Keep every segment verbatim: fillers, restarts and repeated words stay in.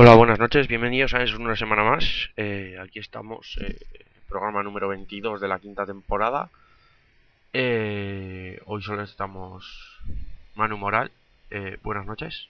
Hola, buenas noches, bienvenidos a Es una semana más. Eh, aquí estamos, eh, programa número veintidós de la quinta temporada. Eh, hoy solo estamos Manu Moral. Eh, buenas noches.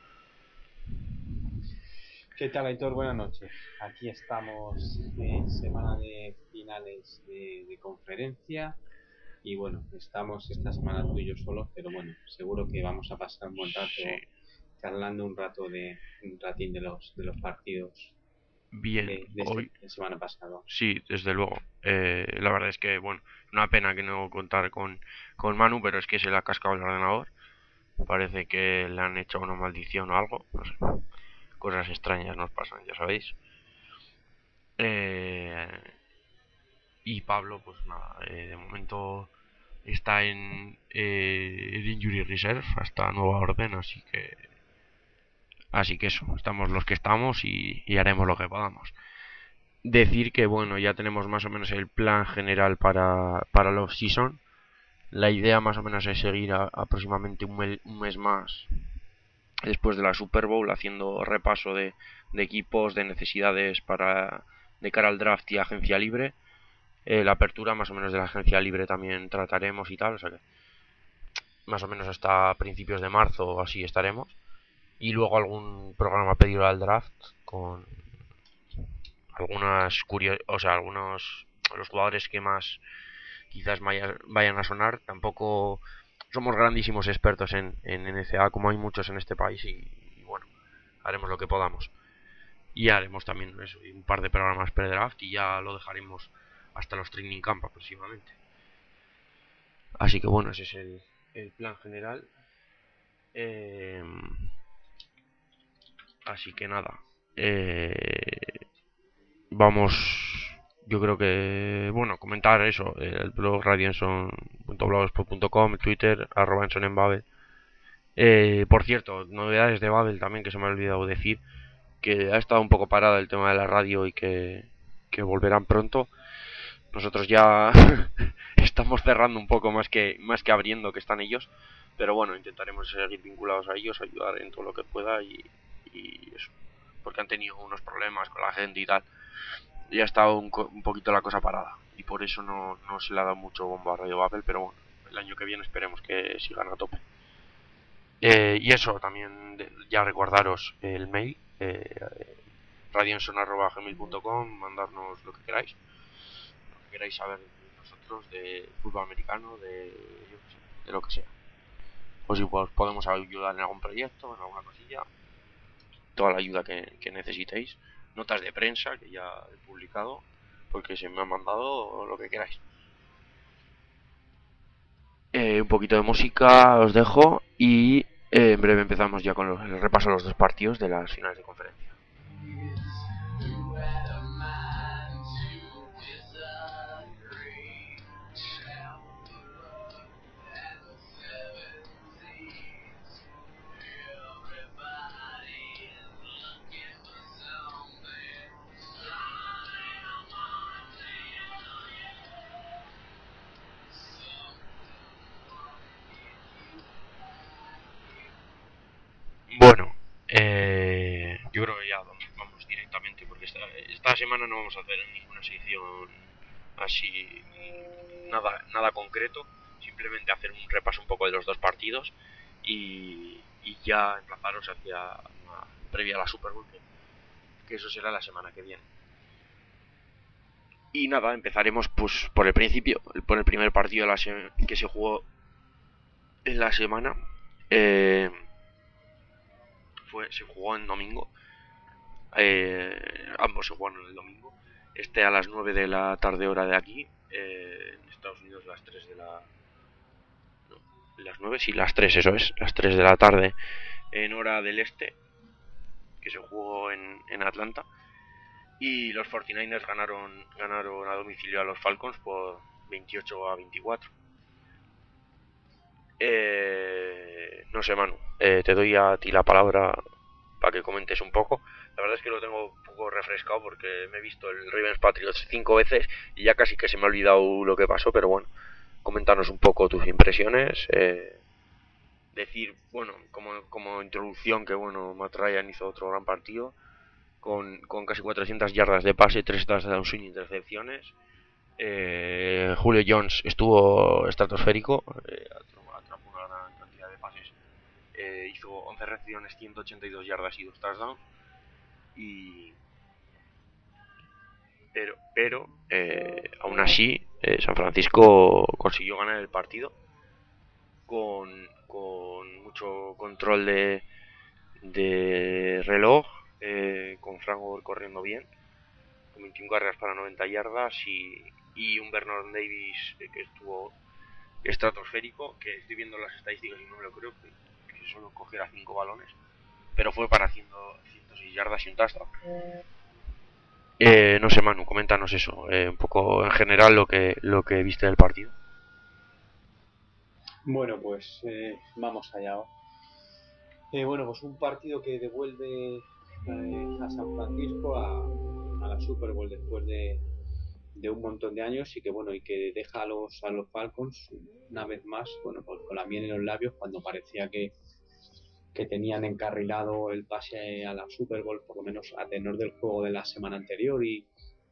¿Qué tal, Aitor? Buenas noches. Aquí estamos en semana de finales de, de conferencia y bueno, estamos esta semana tú y yo solos, pero bueno, seguro que vamos a pasar un buen Sí, rato charlando un rato de un ratín de los de los partidos bien, de, de este hoy fin de semana pasado. sí, desde luego. Eh, la verdad es que, bueno, una pena que no contar con, con Manu, pero es que se le ha cascado el ordenador. Parece que le han hecho una maldición o algo, no sé. Cosas extrañas nos pasan, ya sabéis. Eh, y Pablo, pues nada, eh, de momento está en eh, el Injury Reserve hasta nueva orden, así que así que eso, estamos los que estamos y, y haremos lo que podamos. Decir que bueno, ya tenemos más o menos el plan general para, para la off-season. La idea más o menos es seguir a, aproximadamente un, me, un mes más después de la Super Bowl haciendo repaso de, de equipos, de necesidades para de cara al draft y agencia libre. Eh, la apertura más o menos de la agencia libre también trataremos y tal, o sea que más o menos hasta principios de marzo o así estaremos. Y luego algún programa pedido al draft con algunas curios, o sea, algunos los jugadores que más quizás vaya, vayan a sonar. Tampoco somos grandísimos expertos en, en N C A A, como hay muchos en este país, y, y bueno, haremos lo que podamos. Y haremos también eso, un par de programas pre-draft y ya lo dejaremos hasta los training camp aproximadamente. Así que bueno, ese es el, el plan general. Eh, Así que nada. Eh, Vamos. Yo creo que. Bueno, comentar eso. El blog radioenson punto blogspot punto com, Twitter, arroba Enson en Babel. Eh, por cierto, novedades de Babel también que se me ha olvidado decir. Que ha estado un poco parado el tema de la radio y que, que volverán pronto. Nosotros ya estamos cerrando un poco más que, más que abriendo, que están ellos. Pero bueno, intentaremos seguir vinculados a ellos, ayudar en todo lo que pueda y, y eso. Porque han tenido unos problemas con la gente y tal. Y ha estado un, un poquito la cosa parada. Y por eso no, no se le ha dado mucho bombo a Radio Babel, pero bueno, el año que viene esperemos que sigan a tope. Eh, y eso, también de, ya recordaros el mail, eh, radionson arroba gmail punto com, mandarnos lo que queráis, lo que queráis saber de nosotros, de fútbol americano, de, yo qué sé, de lo que sea. O si pues, podemos ayudar en algún proyecto, en alguna cosilla, toda la ayuda que, que necesitéis. Notas de prensa que ya he publicado, porque se me han mandado lo que queráis. Eh, un poquito de música os dejo y eh, en breve empezamos ya con los, el repaso de los dos partidos de las finales de conferencia. Bueno, eh, yo creo que ya vamos directamente porque esta, esta semana no vamos a hacer ninguna sección así, nada, nada concreto, simplemente hacer un repaso un poco de los dos partidos y, y ya emplazaros hacia una previa a la Super Bowl, que, que eso será la semana que viene. Y nada, empezaremos pues por el principio, por el primer partido de la se que se jugó en la semana. Eh, fue, se jugó en domingo. Eh, ambos se jugaron el domingo. Este a las nueve de la tarde hora de aquí. Eh, en Estados Unidos las tres de la... No, las nueve, sí, las tres, eso es. Las tres de la tarde en hora del este. Que se jugó en, en Atlanta. Y los cuarenta y nueve ers ganaron, ganaron a domicilio a los Falcons por veintiocho a veinticuatro. Eh, no sé, Manu, eh, te doy a ti la palabra para que comentes un poco. La verdad es que lo tengo un poco refrescado porque me he visto el Ravens Patriots cinco veces y ya casi que se me ha olvidado lo que pasó, pero bueno, coméntanos un poco tus impresiones. Eh, decir, bueno, como, como introducción que bueno, Matt Ryan hizo otro gran partido. con, con casi cuatrocientas yardas de pase, tres touchdowns sin intercepciones. Eh, Julio Jones estuvo estratosférico, eh, atrapó una gran cantidad de pases, eh, hizo once recepciones, ciento ochenta y dos yardas y dos touchdowns. Y pero, pero eh, aún así eh, San Francisco consiguió ganar el partido con, con mucho control de, de reloj, eh, con Frank Gore corriendo bien, con veintiún carreras para noventa yardas y, y un Vernon Davis eh, que estuvo estratosférico, que estoy viendo las estadísticas y no me lo creo, que, que solo cogiera cinco balones, pero fue para ciento seis yardas y un touchdown. Eh, no sé, Manu, coméntanos eso, eh, un poco en general lo que lo que viste del partido. Bueno, pues eh, vamos allá. Eh, bueno, pues un partido que devuelve eh, a San Francisco a, a la Super Bowl después de, de un montón de años y que bueno y que deja a los a los Falcons una vez más, bueno, pues con la miel en los labios cuando parecía que que tenían encarrilado el pase a la Super Bowl, por lo menos a tenor del juego de la semana anterior, y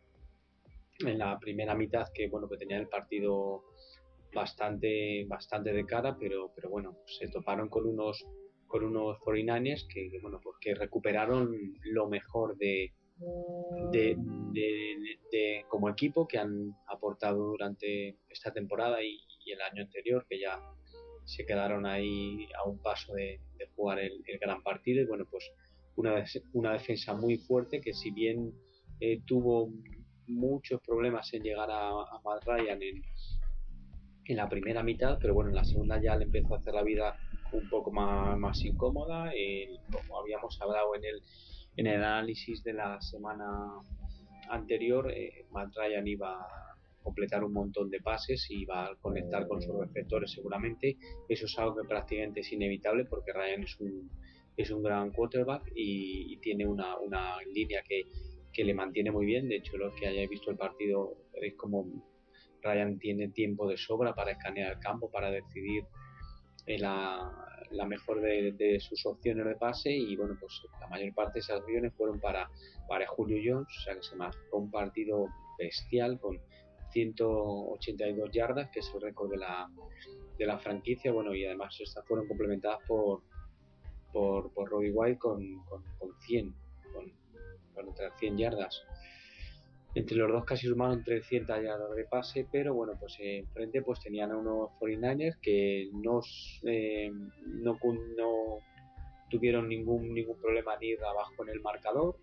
en la primera mitad que bueno que tenían el partido bastante bastante de cara, pero pero bueno, se toparon con unos con unos cuarenta y nueve ers que, que bueno pues que recuperaron lo mejor de de, de, de, de como equipo que han aportado durante esta temporada y, y el año anterior, que ya se quedaron ahí a un paso de, de jugar el, el gran partido. Y bueno, pues una, una defensa muy fuerte que, si bien eh, tuvo muchos problemas en llegar a, a Matt Ryan en, en la primera mitad, pero bueno, en la segunda ya le empezó a hacer la vida un poco más, más incómoda. Eh, como habíamos hablado en el, en el análisis de la semana anterior, eh, Matt Ryan iba a completar un montón de pases y va a conectar con sus receptores seguramente. Eso es algo que prácticamente es inevitable porque Ryan es un, es un gran quarterback y, y tiene una, una línea que, que le mantiene muy bien. De hecho, los que hayáis visto el partido veréis como Ryan tiene tiempo de sobra para escanear el campo, para decidir eh, la, la mejor de, de sus opciones de pase. Y bueno, pues la mayor parte de esas opciones fueron para, para Julio Jones, o sea que se marcó un partido bestial con ciento ochenta y dos yardas, que es el récord de la, de la franquicia. Bueno, y además estas fueron complementadas por por, por Robbie White con, con, con cien, con, con otras cien yardas. Entre los dos casi sumaron trescientas yardas de pase, pero bueno, pues eh, enfrente pues tenían a unos cuarenta y nueve ers que no, eh, no, no tuvieron ningún, ningún problema ni ir abajo en el marcador,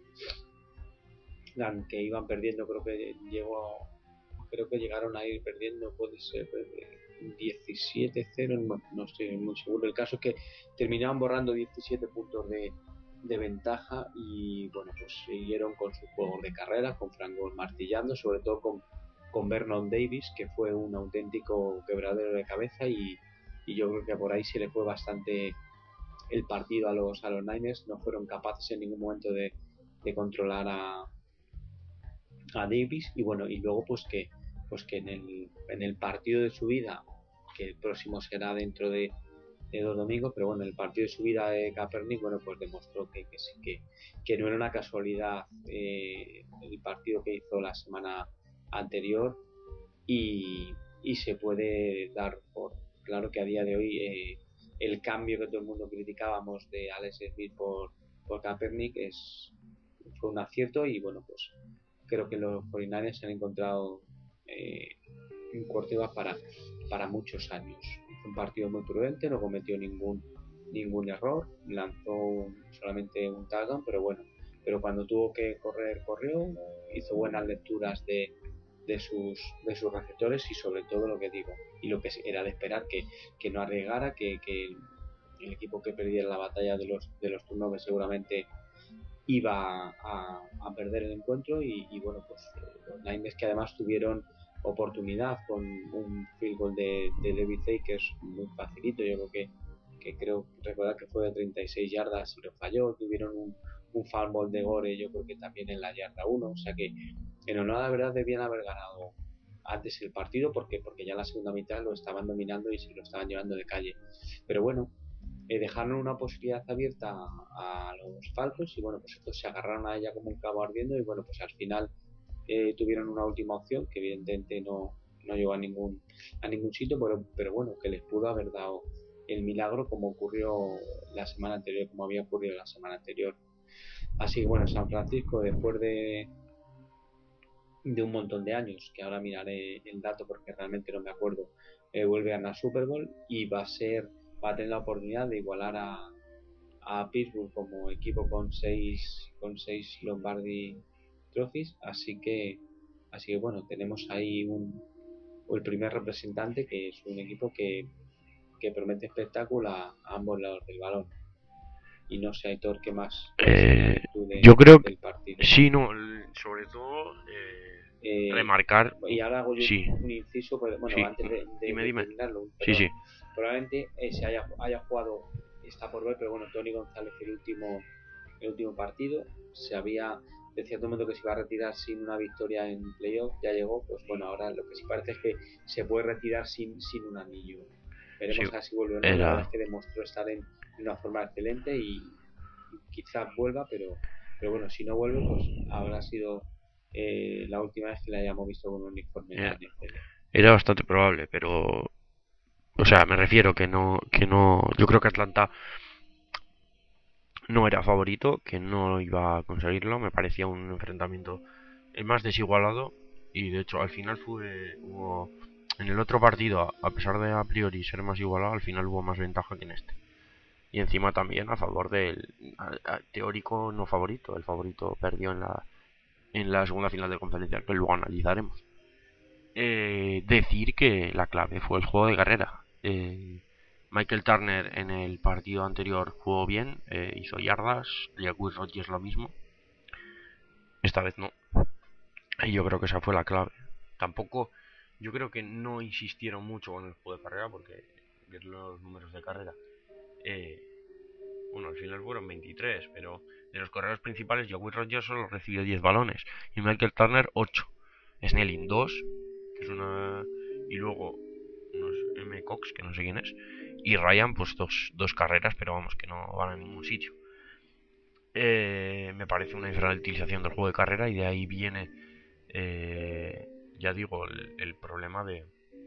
que iban perdiendo, creo que llegó creo que llegaron a ir perdiendo, puede ser diecisiete cero, no, no estoy muy seguro. El caso es que terminaban borrando diecisiete puntos de, de ventaja y bueno, pues siguieron con sus juegos de carrera, con Frank Gore martillando, sobre todo con, con Vernon Davis, que fue un auténtico quebradero de cabeza, y, y yo creo que por ahí se le fue bastante el partido a los, a los Niners. No fueron capaces en ningún momento de, de controlar a, a Davis. Y bueno, y luego pues que pues que en el, en el partido de su vida, que el próximo será dentro de, de dos domingos, pero bueno, el partido de su vida de Kaepernick, bueno, pues demostró que, que, que, que no era una casualidad eh, el partido que hizo la semana anterior, y, y se puede dar por claro que a día de hoy eh, el cambio que todo el mundo criticábamos de Alex Smith por, por Kaepernick es, fue un acierto. Y bueno, pues creo que los cuarenta y nueve ers han encontrado eh, un quarterback para, para muchos años. Fue un partido muy prudente, no cometió ningún ningún error, lanzó un, solamente un touchdown, pero bueno, pero cuando tuvo que correr, corrió, hizo buenas lecturas de, de sus de sus receptores, y sobre todo lo que digo, y lo que era de esperar, que, que no arriesgara, que, que el, el equipo que perdiera la batalla de los de los turnovers seguramente iba a, a perder el encuentro. Y, y bueno, pues los Niners, que además tuvieron oportunidad con un field goal de, de David Akers muy facilito, yo creo que, que creo recordar que fue de treinta y seis yardas y lo falló. Tuvieron un, un fumble de Gore, yo creo que también en la yarda uno, o sea que en honor a la verdad debían haber ganado antes el partido, porque porque ya la segunda mitad lo estaban dominando y se lo estaban llevando de calle. Pero bueno, eh, dejaron una posibilidad abierta a, a los Falcons y bueno, pues estos se agarraron a ella como un cabo ardiendo y bueno, pues al final eh, tuvieron una última opción que evidentemente no, no llegó a ningún, a ningún sitio, pero, pero bueno, que les pudo haber dado el milagro como ocurrió la semana anterior, como había ocurrido la semana anterior. Así que bueno, San Francisco, después de, de un montón de años, que ahora miraré el dato porque realmente no me acuerdo, eh, vuelve a ganar Super Bowl y va a ser, va a tener la oportunidad de igualar a, a Pittsburgh como equipo con seis con seis Lombardi Trophies, así que así que bueno, tenemos ahí un el primer representante que es un equipo que, que promete espectáculo a, a ambos lados del balón. Y no sé, Aitor, ¿qué más puedes Eh, añadir tú de, yo creo que del partido? sí, no, sobre todo eh, Eh, remarcar, y ahora hago yo sí, un inciso, pues, bueno, sí, antes de, de, dime, de dime, terminarlo, sí, pero sí, probablemente eh, se haya, haya jugado, está por ver, pero bueno, Tony González el último, el último partido, se había, de cierto momento que se iba a retirar sin una victoria en playoff, ya llegó, pues bueno, ahora lo que sí parece es que se puede retirar sin, sin un anillo. sí, Veremos a ver si vuelve o no, la verdad era, es que demostró estar en una forma excelente y, y quizás vuelva, pero, pero bueno, si no vuelve, pues habrá sido eh, la última vez que la hayamos visto con un uniforme en la era, N F L. era bastante probable, pero, o sea, me refiero que no, que no, yo creo que Atlanta no era favorito, que no iba a conseguirlo, me parecía un enfrentamiento el más desigualado y de hecho al final fue hubo en el otro partido, a pesar de a priori ser más igualado, al final hubo más ventaja que en este. Y encima también a favor del a, a, teórico no favorito, el favorito perdió en la en la segunda final de conferencia, que luego analizaremos. Eh, decir que la clave fue el juego de carrera. Eh, Michael Turner en el partido anterior jugó bien, eh, hizo yardas, Jacques Rodgers lo mismo. Esta vez no. Y yo creo que esa fue la clave. Tampoco, yo creo que no insistieron mucho con el juego de carrera porque ver los números de carrera. Eh, bueno, al final fueron veintitrés, pero de los corredores principales, Jacques Rodgers solo recibió diez balones y Michael Turner ocho. Snelling dos, que es una. Y luego unos M. Cox, que no sé quién es. Y Ryan, pues dos, dos carreras, pero vamos, que no van a ningún sitio. Eh, me parece una infrautilización del juego de carrera y de ahí viene, eh, ya digo, el, el problema de,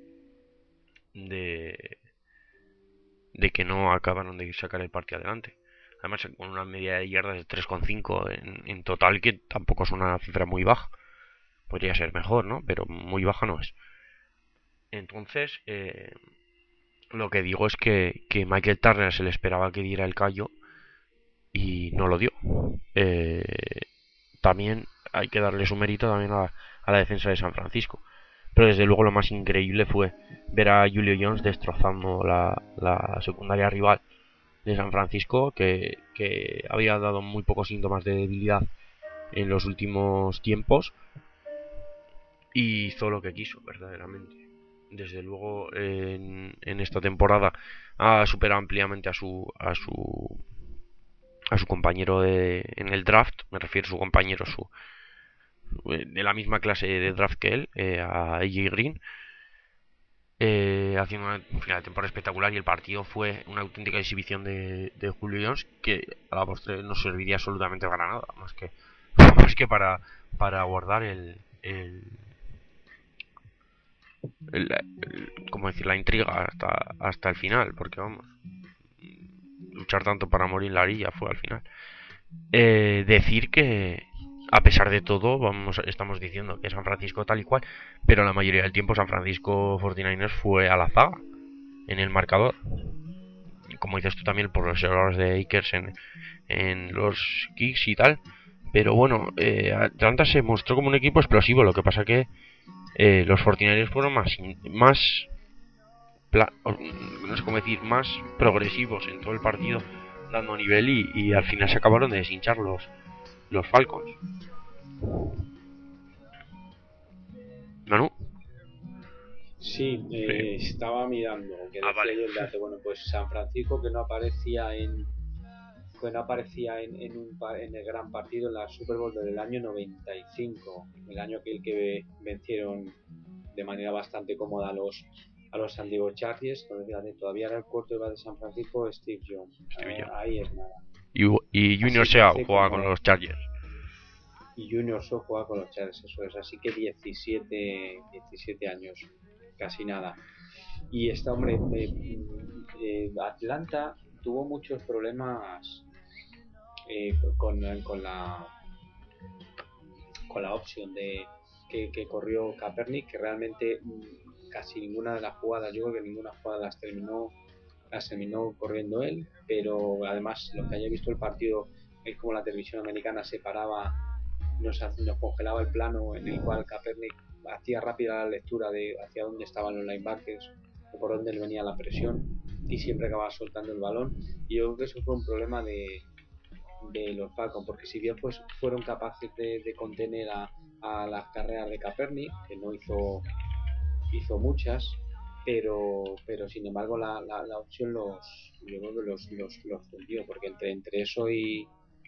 de, de que no acabaron de sacar el partido adelante. Además, con una media de yardas de tres coma cinco en, en total, que tampoco es una cifra muy baja. Podría ser mejor, ¿no? Pero muy baja no es. Entonces, eh, lo que digo es que, que Michael Turner se le esperaba que diera el callo y no lo dio. Eh, también hay que darle su mérito también a, a la defensa de San Francisco. Pero desde luego lo más increíble fue ver a Julio Jones destrozando la, la secundaria rival de San Francisco, que, que había dado muy pocos síntomas de debilidad en los últimos tiempos y hizo lo que quiso, verdaderamente. Desde luego en, en esta temporada ha superado ampliamente a su a su a su compañero de, en el draft, me refiero a su compañero su de la misma clase de draft que él, eh, a A J Green, eh, haciendo una final de temporada espectacular y el partido fue una auténtica exhibición de, de Julio Jones que a la postre no serviría absolutamente para nada, más que, más que para, para guardar el, el, el, el como decir, la intriga hasta, hasta el final, porque vamos, luchar tanto para morir en la orilla fue al final. Eh, decir que a pesar de todo, vamos, estamos diciendo que San Francisco tal y cual, pero la mayoría del tiempo San Francisco cuarenta y nueve ers fue a la zaga en el marcador. Como dices tú también, por los errores de Akers en, en los kicks y tal. Pero bueno, eh, Atlanta se mostró como un equipo explosivo. Lo que pasa que eh, los cuarenta y nueve ers fueron más, más no sé cómo decir, más progresivos en todo el partido, dando nivel y, y al final se acabaron de deshinchar los, los Falcons. ¿Manu? Sí, Sí. eh, estaba mirando, que Ah, decía vale. yo el dato. Bueno, pues San Francisco que no aparecía en que no aparecía en, en, un, en el gran partido en la Super Bowl del año noventa y cinco, el año que el que vencieron de manera bastante cómoda a los a los San Diego Chargers, donde fíjate, todavía era el quarterback de San Francisco, Steve Young. Steve Eh, Young. ahí es nada. Y, y Junior Así que Seau hace juega con como. los Chargers. Y Junior So juega con los Chargers, eso es. Así que diecisiete, diecisiete años, casi nada. Y este hombre, eh, eh, Atlanta tuvo muchos problemas eh, con, con la con la opción de que, que corrió Kaepernick, que realmente mm, casi ninguna de las jugadas, yo creo que ninguna jugada las terminó las terminó corriendo él, pero además lo que haya visto el partido es como la televisión americana separaba, nos, nos congelaba el plano en el cual Kaepernick hacía rápida la lectura de hacia dónde estaban los linebackers o por dónde venía la presión y siempre acababa soltando el balón, y yo creo que eso fue un problema de, de los Falcons, porque si bien pues fueron capaces de, de contener a, a las carreras de Kaepernick, que no hizo hizo muchas, pero pero sin embargo la, la, la opción los yo creo que los, los, los fundió, porque entre, entre eso y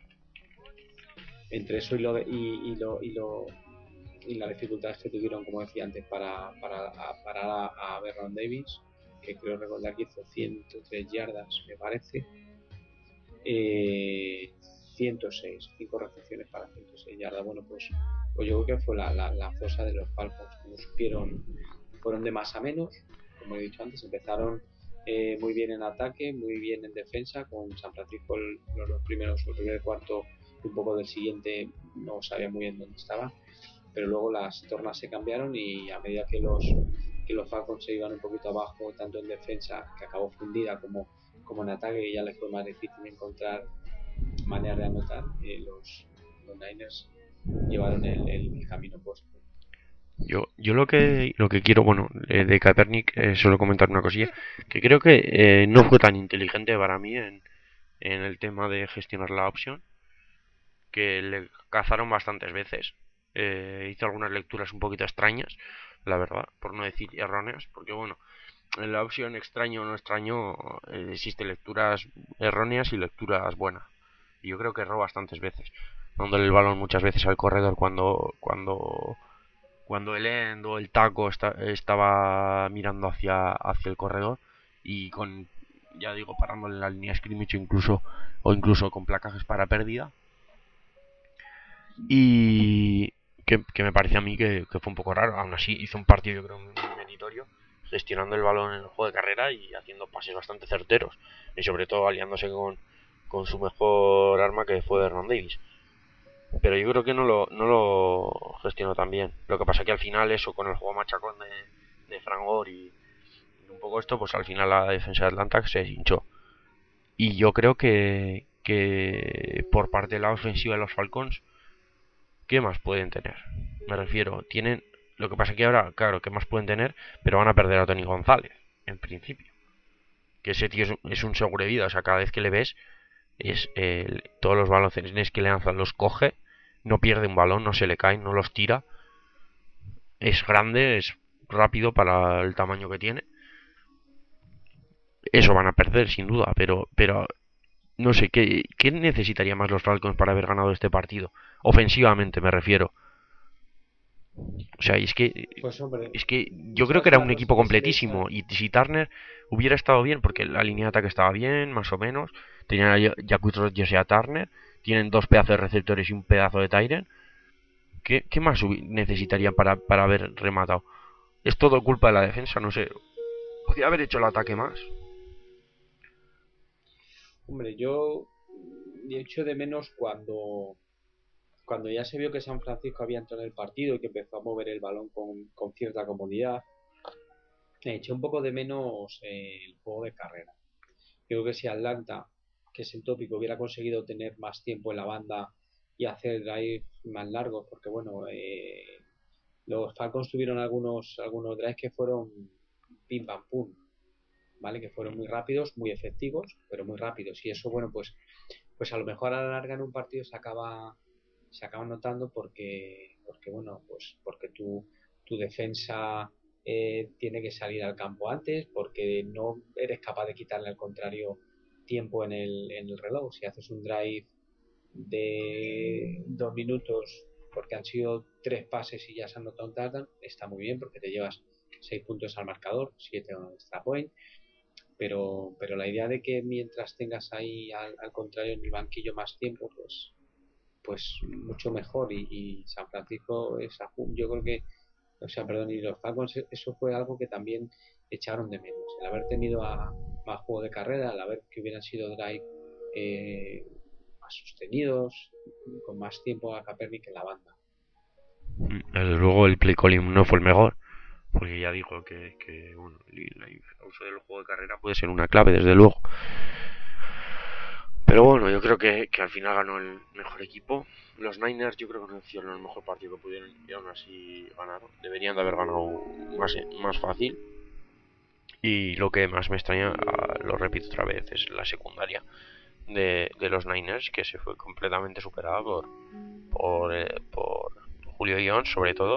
entre eso y lo y, y lo y lo y las dificultades que tuvieron, como decía antes, para para parar a, a Vernon Davis, que creo recordar que hizo ciento tres yardas, me parece, eh, ciento seis, cinco recepciones para ciento seis yardas. Bueno, pues, pues yo creo que fue la, la, la fosa de los Falcons, como supieron, fueron de más a menos, como he dicho antes, empezaron eh, muy bien en ataque, muy bien en defensa, con San Francisco el, los, los primeros, el primer cuarto y un poco del siguiente no sabía muy bien dónde estaba, pero luego las tornas se cambiaron y a medida que los que los Falcons se iban un poquito abajo, tanto en defensa, que acabó fundida, como, como en ataque, que ya les fue más difícil encontrar maneras de anotar, eh, los, los Niners llevaron el, el camino puesto. Yo, yo lo que lo que quiero, bueno, eh, de Kaepernick, eh, solo comentar una cosilla, que creo que eh, no fue tan inteligente para mí en, en el tema de gestionar la opción, que le cazaron bastantes veces. Eh, hizo algunas lecturas un poquito extrañas, la verdad, por no decir erróneas, porque bueno, en la opción extraño o no extraño eh, existen lecturas erróneas y lecturas buenas. Y yo creo que erró bastantes veces, dándole el balón muchas veces al corredor cuando cuando cuando el end o el taco está, estaba mirando hacia hacia el corredor, y con, ya digo, parándole en la línea scrimmage incluso, o incluso con placajes para pérdida. Y que, que me parece a mí que, que, fue un poco raro. Aún así hizo un partido, yo creo, muy meritorio, gestionando el balón en el juego de carrera y haciendo pases bastante certeros, y sobre todo aliándose con, con su mejor arma, que fue Vernon Davis. Pero yo creo que no lo, no lo gestionó tan bien. Lo que pasa que al final eso, con el juego machacón de, de Frank Gore y, y un poco esto, pues al final la defensa de Atlanta se hinchó. Y yo creo que, que por parte de la ofensiva de los Falcons, ¿qué más pueden tener? Me refiero, tienen... Lo que pasa que ahora, claro, ¿qué más pueden tener? Pero van a perder a Tony González, en principio. Que ese tío es, es un seguro de vida. O sea, cada vez que le ves, es eh, todos los balones que le lanzan los coge, no pierde un balón, no se le caen, no los tira. Es grande, es rápido para el tamaño que tiene. Eso van a perder, sin duda, pero, pero no sé, ¿qué, ¿qué necesitaría más los Falcons para haber ganado este partido? Ofensivamente me refiero. O sea, es que Pues hombre, es que yo creo que ¿sabes era una un cosa? equipo Que es que esa, completísimo, y si Turner hubiera estado bien, porque la línea de ataque estaba bien, más o menos, tenían a Jacquizz Rodgers y a Turner, tienen dos pedazos de receptores y un pedazo de Tyren. ¿Qué, qué más necesitarían para, para haber rematado? Es todo culpa de la defensa, no sé. Podría haber hecho el ataque más. hombre, yo echo de menos cuando cuando ya se vio que San Francisco había entrado en el partido y que empezó a mover el balón con, con cierta comodidad, eché un poco de menos eh, el juego de carrera. Creo que si Atlanta, que es el tópico, hubiera conseguido tener más tiempo en la banda y hacer drives más largos, porque bueno, eh, los Falcons tuvieron algunos, algunos drives que fueron pim pam pum, ¿vale? Que fueron muy rápidos, muy efectivos, pero muy rápidos. Y eso, bueno, pues, pues a lo mejor a la larga en un partido se acaba, se acaba notando porque, porque bueno, pues porque tu, tu defensa eh, tiene que salir al campo antes, porque no eres capaz de quitarle al contrario tiempo en el, en el reloj. Si haces un drive de dos minutos porque han sido tres pases y ya se han notado un touchdown, está muy bien porque te llevas seis puntos al marcador, siete a extra point, pero, pero la idea de que mientras tengas ahí al, al contrario en el banquillo más tiempo, pues pues mucho mejor y, y San Francisco es, yo creo que o sea, perdón, y los Falcons, eso fue algo que también echaron de menos. El haber tenido a, más juego de carrera, el haber que hubieran sido drive eh, más sostenidos, con más tiempo a Kaepernick en la banda. Desde luego el play calling no fue el mejor, porque ya dijo que, que bueno, el uso del juego de carrera puede ser una clave, desde luego. Pero bueno, yo creo que, que al final ganó el mejor equipo. Los Niners yo creo que no hicieron el mejor partido que pudieron y aún así ganaron. Deberían de haber ganado más, más fácil. Y lo que más me extraña, lo repito otra vez, es la secundaria de, de los Niners, que se fue completamente superada por, por, eh, por Julio Jones sobre todo,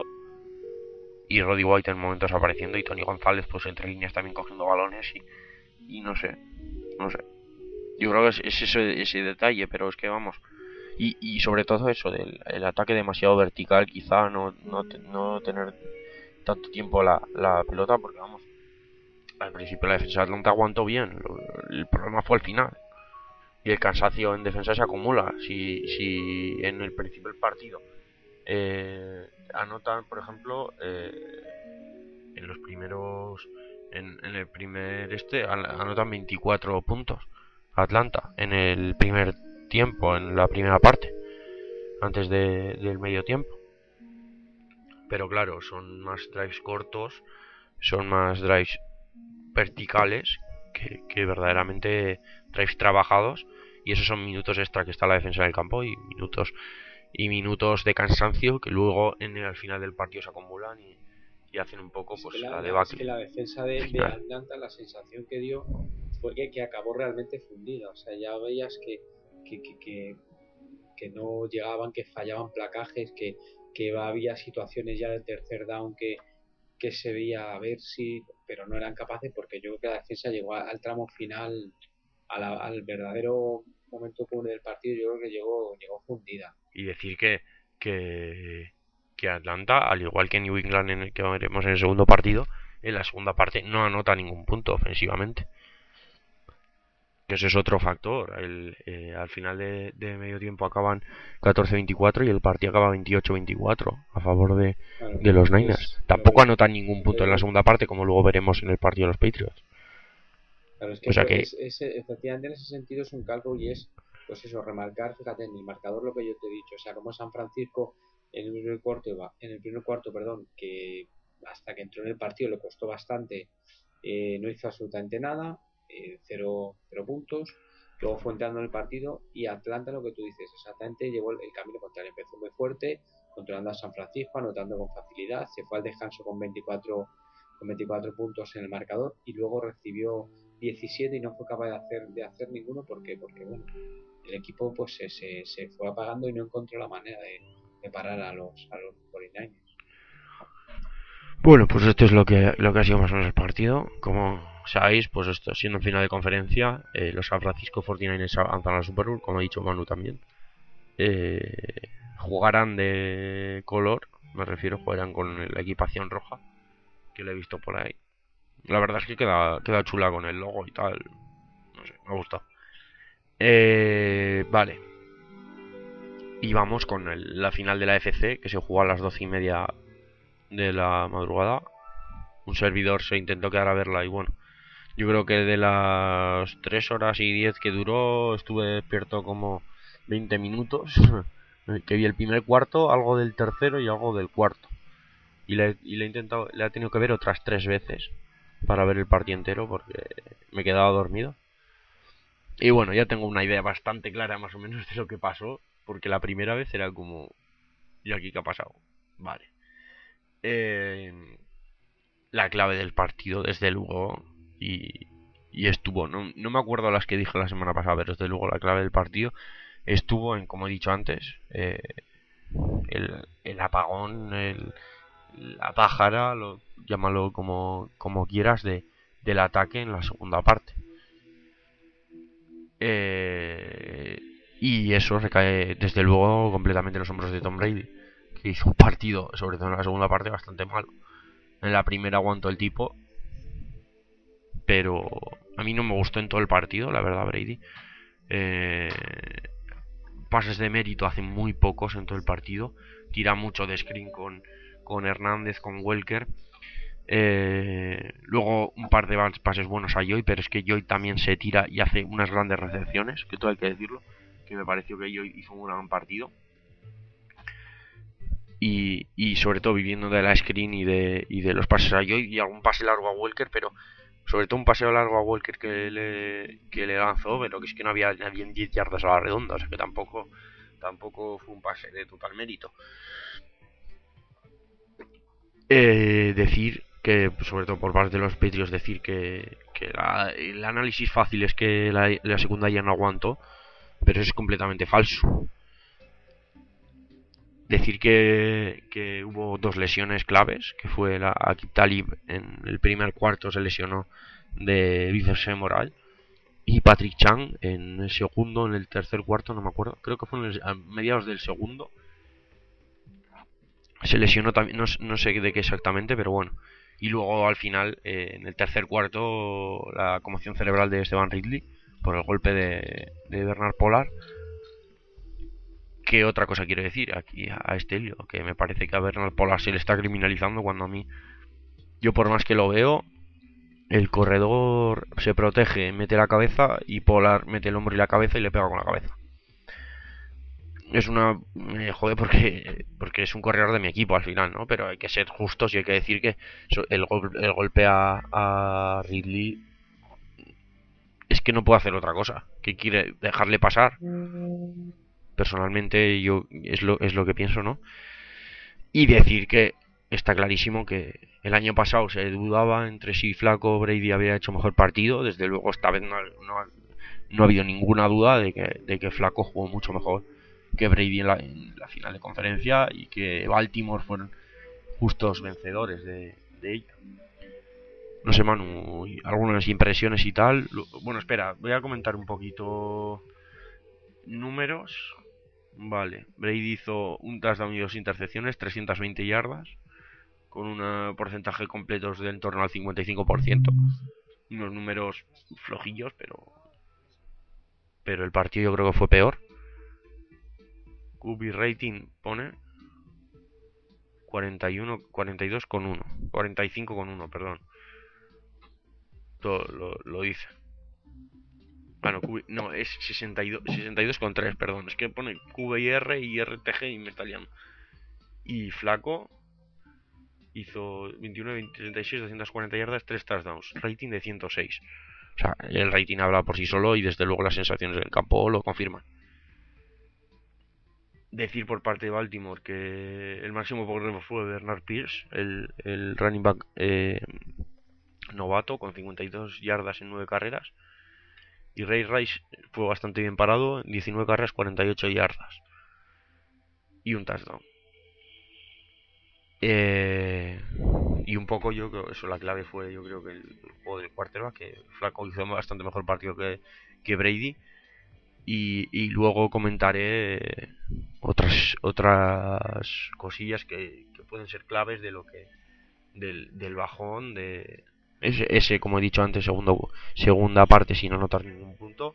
y Roddy White en momentos apareciendo, y Tony González pues entre líneas también cogiendo balones y, y no sé, no sé. Yo creo que es, es ese, ese detalle, pero es que vamos. Y, y sobre todo eso, del el ataque demasiado vertical, quizá no, no, te, no tener tanto tiempo la, la pelota, porque vamos, al principio la defensa de Atlanta aguantó bien, lo, el problema fue al final. Y el cansancio en defensa se acumula. Si, si en el principio del partido eh, anotan, por ejemplo, eh, en los primeros, en, en el primer este, anotan veinticuatro puntos Atlanta en el primer tiempo, en la primera parte, antes de, del medio tiempo. Pero claro, son más drives cortos, son más drives verticales que, que verdaderamente drives trabajados, y esos son minutos extra que está la defensa del campo y minutos y minutos de cansancio que luego en el, al final del partido se acumulan y, y hacen un poco pues es que la, la debacle. Es debacle. que la defensa de, de Atlanta, la sensación que dio fue que, que acabó realmente fundida. O sea, ya veías que, que, que, que, que no llegaban, que fallaban placajes, que, que había situaciones ya de tercer down que, que se veía a ver si, pero no eran capaces, porque yo creo que la defensa llegó al tramo final, a la, al verdadero momento común del partido, yo creo que llegó, llegó fundida. Y decir que, que, que Atlanta, al igual que New England, en el que veremos en el segundo partido, en la segunda parte no anota ningún punto ofensivamente. Que ese es otro factor. El, eh, al final de, de medio tiempo acaban catorce veinticuatro y el partido acaba veintiocho veinticuatro a favor de, Claro, de los es, Niners. Tampoco anotan ningún punto en la segunda parte, como luego veremos en el partido de los Patriots. Claro, es que, O sea que es, es, efectivamente en ese sentido es un cálculo y es, pues eso, remarcar, fíjate, en el marcador lo que yo te he dicho, o sea, como San Francisco en el primer cuarto, en el primer cuarto, perdón, que hasta que entró en el partido le costó bastante, eh, no hizo absolutamente nada, eh, cero, cero puntos, luego fue entrando en el partido y Atlanta, lo que tú dices, exactamente llevó el, el camino contrario, empezó muy fuerte, controlando a San Francisco, anotando con facilidad, se fue al descanso con veinticuatro, con veinticuatro puntos en el marcador y luego recibió diecisiete y no fue capaz de hacer, de hacer ninguno porque, porque bueno, el equipo pues se, se, se fue apagando y no encontró la manera de, de parar a los, a los cuarenta y nueve ers. bueno, pues esto es lo que, lo que ha sido más o menos el partido. Como sabéis, pues esto siendo final de conferencia, eh, los San Francisco cuarenta y nueve ers avanzan al Super Bowl, como ha dicho Manu también. Eh, jugarán de color, me refiero, jugarán con la equipación roja, que lo he visto por ahí. La verdad es que queda, queda chula con el logo y tal. No sé, me ha gustado. Eh, vale. Y vamos con el, la final de la F C, que se jugó a las doce y media de la madrugada. Un servidor se intentó quedar a verla y bueno, yo creo que de las tres horas y diez que duró, estuve despierto como veinte minutos. Que vi el primer cuarto, algo del tercero y algo del cuarto. Y le, y le he intentado, le he tenido que ver otras tres veces para ver el partido entero porque me he quedado dormido. Y bueno, ya tengo una idea bastante clara más o menos de lo que pasó, porque la primera vez era como, ¿y aquí qué ha pasado? Vale. Eh, la clave del partido, desde luego, y, y estuvo, no, no me acuerdo las que dije la semana pasada, pero desde luego la clave del partido estuvo en, como he dicho antes, eh, el, el apagón, el, la pájara, lo, llámalo como, como quieras, de, del ataque en la segunda parte. Eh, y eso recae desde luego completamente en los hombros de Tom Brady, que hizo un partido, sobre todo en la segunda parte, bastante malo. En la primera aguantó el tipo, pero a mí no me gustó en todo el partido, la verdad, Brady. Eh, pases de mérito hace muy pocos en todo el partido. Tira mucho de screen con, con Hernández, con Welker. Eh, luego un par de pases buenos a Joy, pero es que Joy también se tira y hace unas grandes recepciones, que todo hay que decirlo, que me pareció que Joy hizo un gran partido. Y, y sobre todo viviendo de la screen y de, y de los pases a Joy y algún pase largo a Welker, pero sobre todo un paseo largo a Walker que le, que le lanzó, pero que es que no había nadie en diez yardas a la redonda, o sea que tampoco, tampoco fue un pase de total mérito. Eh, decir que, sobre todo por parte de los Patriots, decir que, que la, el análisis fácil es que la, la secundaria no aguantó, pero eso es completamente falso. Decir que, que hubo dos lesiones claves, que fue la Akib Talib en el primer cuarto se lesionó de bíceps femoral y Patrick Chang en el segundo, en el tercer cuarto, no me acuerdo, creo que fue en el, a mediados del segundo, se lesionó también, no, no sé de qué exactamente, pero bueno. Y luego al final, eh, en el tercer cuarto, la conmoción cerebral de Esteban Ridley por el golpe de, de Bernard Pollard. ¿Qué otra cosa quiero decir aquí a este lío? Que me parece que a Bernard Pollard se le está criminalizando cuando a mí, yo por más que lo veo, el corredor se protege, mete la cabeza y Pollard mete el hombro y la cabeza y le pega con la cabeza. Es una eh, joder porque porque es un corredor de mi equipo al final, ¿no? Pero hay que ser justos y hay que decir que el, gol, el golpe a, a Ridley es que no puede hacer otra cosa. Que quiere dejarle pasar. Personalmente yo es lo es lo que pienso, ¿no? Y decir que está clarísimo que el año pasado se dudaba entre si Flaco o Brady había hecho mejor partido. Desde luego esta vez no, no, no ha habido ninguna duda de que, de que Flaco jugó mucho mejor que Brady en la, en la final de conferencia y que Baltimore fueron justos vencedores de, de ella. No sé, Manu, algunas impresiones y tal. Bueno, espera, voy a comentar un poquito números. Vale, Brady hizo un touchdown y dos intercepciones, trescientas veinte yardas, con un porcentaje completo de en torno al cincuenta y cinco por ciento. Unos números flojillos, pero pero el partido yo creo que fue peor. Q B rating pone cuarenta y uno, cuarenta y dos con uno, cuarenta y cinco con uno, perdón. Todo lo, lo dice. Ah, no, Q B, no, es sesenta y dos, sesenta y dos con tres, perdón. Es que pone Q B I R y R T G y me está liando. Y Flaco hizo veintiuno, veinte, treinta y seis, doscientas cuarenta yardas, tres touchdowns. Rating de ciento seis. O sea, el rating habla por sí solo y desde luego las sensaciones del campo lo confirman. Decir por parte de Baltimore que el máximo progreso fue Bernard Pierce, el, el running back eh, novato, con cincuenta y dos yardas en nueve carreras. Y Ray Rice fue bastante bien parado, diecinueve carreras, cuarenta y ocho yardas. Y un touchdown. Eh, y un poco yo creo eso, la clave fue yo creo que el, el juego del quarterback, que Flaco hizo bastante mejor partido que, que Brady. Y, y luego comentaré otras otras cosillas que, que pueden ser claves de lo que del, del bajón de ese, ese como he dicho antes segundo segunda parte sin anotar ningún punto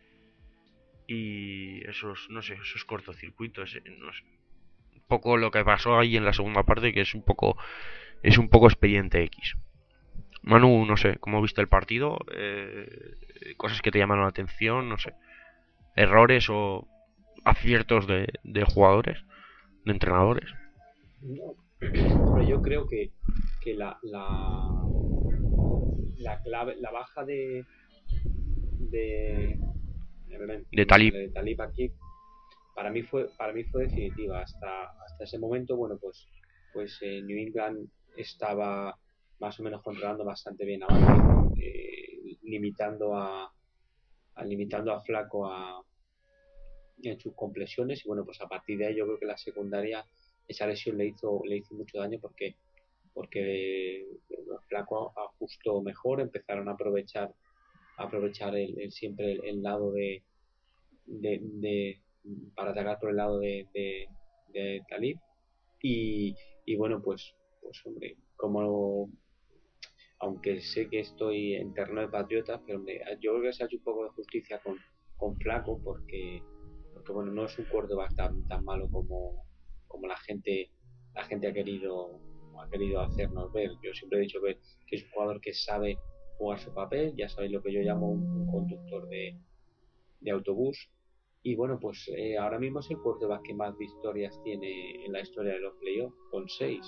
y esos no sé esos cortocircuitos eh, no sé, un poco lo que pasó ahí en la segunda parte que es un poco es un poco expediente X. Manu, no sé cómo viste el partido, eh, cosas que te llamaron la atención, no sé, errores o aciertos de, de jugadores, de entrenadores. No, pero yo creo que, que la, la, la clave, la baja de de, De no me Talib. sale, de Talib aquí, para mí fue para mí fue definitiva. Hasta hasta ese momento, bueno, pues pues eh, New England estaba más o menos controlando bastante bien a Baltimore, eh, limitando a, a limitando a Flaco a en sus complesiones. Y bueno, pues a partir de ahí yo creo que la secundaria, esa lesión le hizo le hizo mucho daño porque porque los Flaco ajustó mejor, empezaron a aprovechar a aprovechar el, el siempre el, el lado de, de, de para atacar por el lado de, de, de Talib. Y, y bueno, pues, pues hombre, como, aunque sé que estoy en terreno de patriotas, pero me, yo creo que se ha hecho un poco de justicia con, con Flaco, porque, porque bueno, no es un quarterback tan, tan malo como, como la gente la gente ha querido ha querido hacernos ver. Yo siempre he dicho que, que es un jugador que sabe jugar su papel, ya sabéis lo que yo llamo un, un conductor de, de autobús. Y bueno, pues eh, ahora mismo es el quarterback que más victorias tiene en la historia de los playoffs, con seis.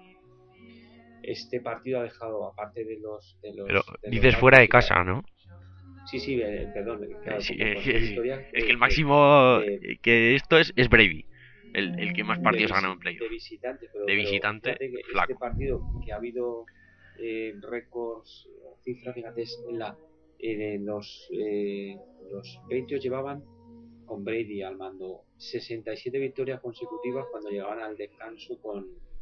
Este partido ha dejado, aparte de los de Pero los, de los dices fuera de Vikings, casa, ¿no? sí, sí, eh, perdón, Eh, claro, sí, como eh, con sí, seis sí. victorias Es que de, el de, máximo de, que esto es, es Brady. El, el que más de, partidos ha ganado visi- en playoff. de visitante, pero, De pero visitante, fíjate que este Flaco. partido que ha habido eh, récords, cifras, fíjate, es en la, eh, los, eh, los Patriots llevaban con Brady al mando sesenta y siete victorias consecutivas cuando llegaban al descanso con,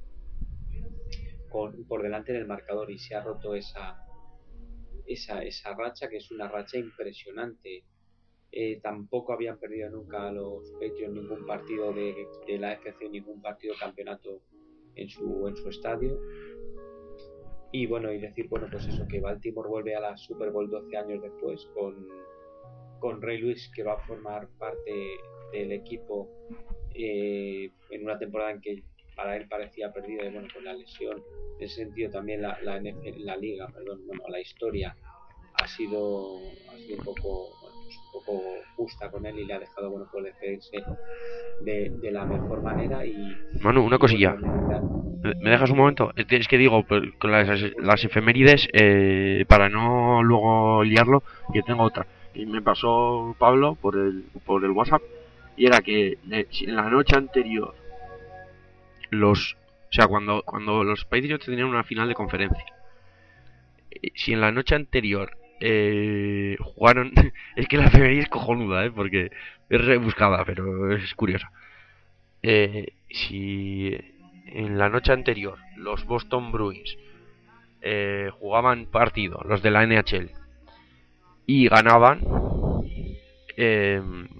con por delante del marcador, y se ha roto esa, esa, esa racha, que es una racha impresionante. Eh, tampoco habían perdido nunca a los Patriots ningún partido de, de la A F C, ningún partido de campeonato en su, en su estadio. Y bueno, y decir, bueno, pues eso, que Baltimore vuelve a la Super Bowl doce años después con, con Ray Lewis, que va a formar parte del equipo eh, en una temporada en que para él parecía perdida, y bueno, con la lesión. En ese sentido también la, la, N F L, la liga, perdón, bueno, la historia ha sido, ha sido un poco, bueno, pues un poco justa con él, y le ha dejado, bueno, pues despedirse de, de la mejor manera. Y, Manu, una y bueno, cosilla. ¿Me dejas un momento? Es que digo, pues, con las, las efemérides, eh, para no luego liarlo, yo tengo otra. Y me pasó Pablo por el, por el WhatsApp, y era que eh, si en la noche anterior, los, o sea, cuando, cuando los Patriots tenían una final de conferencia, eh, si en la noche anterior eh, jugaron, es que la efeméride es cojonuda, ¿eh? Porque es rebuscada, pero es curiosa. Eh, si en la noche anterior los Boston Bruins eh, jugaban partido, los de la N H L, y ganaban, eh,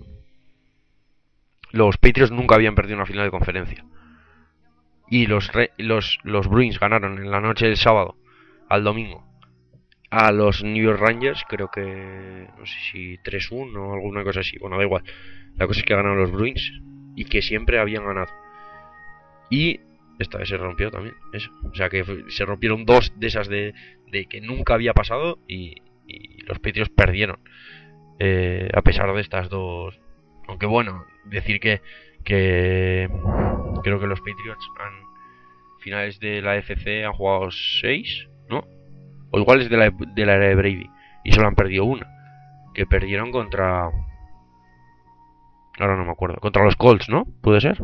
los Patriots nunca habían perdido una final de conferencia. Y los, re, los, los Bruins ganaron en la noche del sábado al domingo a los New York Rangers, creo que no sé si tres uno o alguna cosa así, bueno, da igual. La cosa es que ganaron los Bruins y que siempre habían ganado. Y esta vez se rompió también, eso. O sea que se rompieron dos de esas de, de que nunca había pasado, y, y los Patriots perdieron. Eh, a pesar de estas dos. Aunque bueno, decir que, que creo que los Patriots han finales de la A F C han jugado seis, ¿no? O igual es de la, de la era de Brady y solo han perdido una, que perdieron contra, ahora no me acuerdo, contra los Colts, ¿no? ¿Puede ser?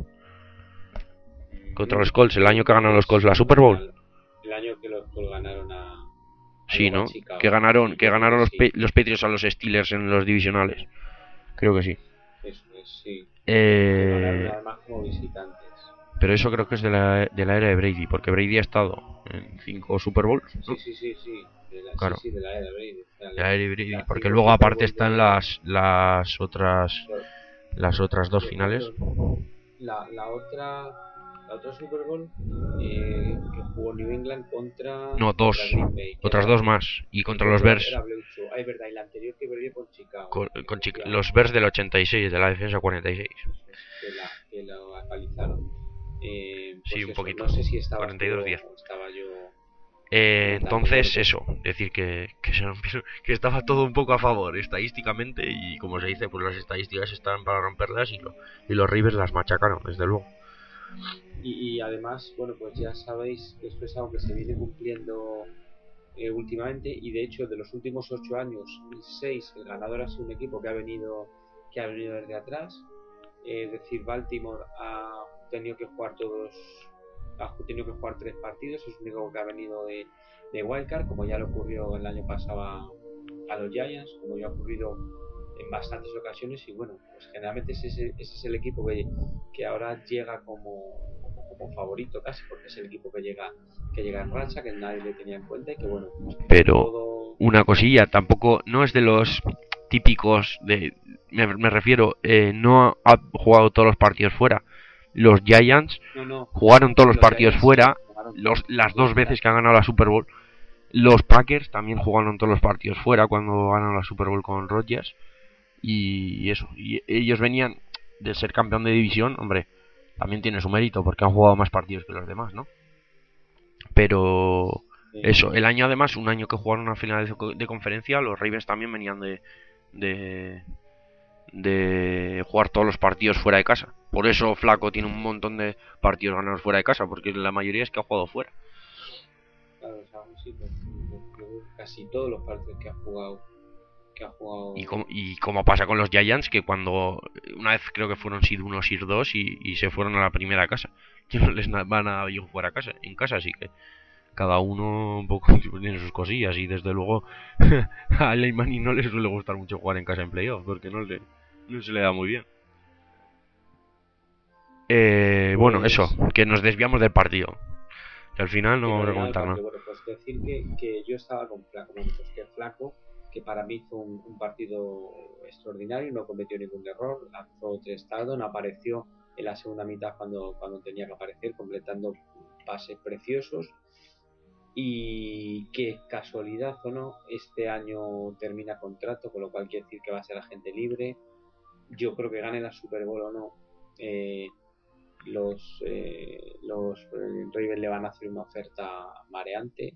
Contra los Colts, el año que ganaron los Colts la Super Bowl. El año que los Colts ganaron a... Sí, ¿no? Que ganaron, que ganaron los, sí. los Patriots a los Steelers en los divisionales. Creo que sí. Eso es, sí. Eh... Ganaron además como visitantes. Pero eso creo que es de la, de la era de Brady, porque Brady ha estado en cinco Super Bowls, ¿no? Sí, sí, sí, sí. De la, claro. Sí, sí, de la era de Brady. O sea, de la era de Brady, la porque luego aparte están las las otras las otras dos finales. La, la otra la otra Super Bowl eh, que jugó New England contra no dos contra Green Bay, otras era, dos más y contra los Bears. Era ah, es verdad, y la anterior que perdió con Chicago. Con, con Chica los Bears del ochenta y seis, de la defensa cuarenta y seis. Que la que lo apalizaron. Eh, pues sí, un eso, poquito. No sé si estaba cuarenta y dos diez. Estaba yo. Eh, entonces eso, decir que, que, se que estaba todo un poco a favor estadísticamente, y como se dice, pues las estadísticas están para romperlas, y, lo, y los Ravens las machacaron, desde luego. Y, y además, bueno, pues ya sabéis que esto es algo que se viene cumpliendo eh, últimamente, y de hecho de los últimos ocho años, seis, el ganador ha sido un equipo que ha venido que ha venido desde atrás. Eh, es decir, Baltimore ha tenido que jugar todos ha tenido que jugar tres partidos, es el único que ha venido de, de Wildcard, como ya le ocurrió el año pasado a, a los Giants, como ya ha ocurrido en bastantes ocasiones. Y bueno, pues generalmente ese, ese es el equipo que, que ahora llega como, como, como favorito casi, porque es el equipo que llega que llega en racha, que nadie le tenía en cuenta, y que bueno, pues que pero todo... una cosilla, tampoco no es de los típicos de me, me refiero, eh, no ha jugado todos los partidos fuera. Los Giants no, no, jugaron todos los, los partidos Giants, fuera, jugaron los, las dos fuera. veces que han ganado la Super Bowl. Los Packers también jugaron todos los partidos fuera cuando ganaron la Super Bowl con Rodgers. Y eso, y ellos venían de ser campeón de división, hombre, también tiene su mérito porque han jugado más partidos que los demás, ¿no? Pero Sí, eso, el año además, un año que jugaron una final de, de conferencia, los Ravens también venían de, de, de jugar todos los partidos fuera de casa. Por eso Flaco tiene un montón de partidos ganados fuera de casa, porque la mayoría es que ha jugado fuera. claro, o sea, sí, pues, yo creo que casi todos los partidos que ha jugado, que ha jugado, Y como, y como pasa con los Giants, que cuando una vez creo que fueron Seed uno, Seed dos y, y se fueron a la primera casa. Que no les na- van a ir fuera a casa, en casa, así que cada uno un poco tiene sus cosillas. Y desde luego a Eli Manning no le suele gustar mucho jugar en casa en playoff, porque no, le, no se le da muy bien. Eh, bueno, eso, pues que nos desviamos del partido. Que al final no que no vamos a llegaba al comentar nada. partido. Bueno, pues decir que, que yo estaba con Flaco, bueno, pues que Flaco, que para mí hizo un, un partido extraordinario, no cometió ningún error, lanzó tres touchdowns, apareció en la segunda mitad cuando, cuando tenía que aparecer, completando pases preciosos. Y que casualidad o no, este año termina contrato, con lo cual quiere decir que va a ser agente libre. Yo creo que gane la Super Bowl o no, eh, los, eh, los eh, Ravens le van a hacer una oferta mareante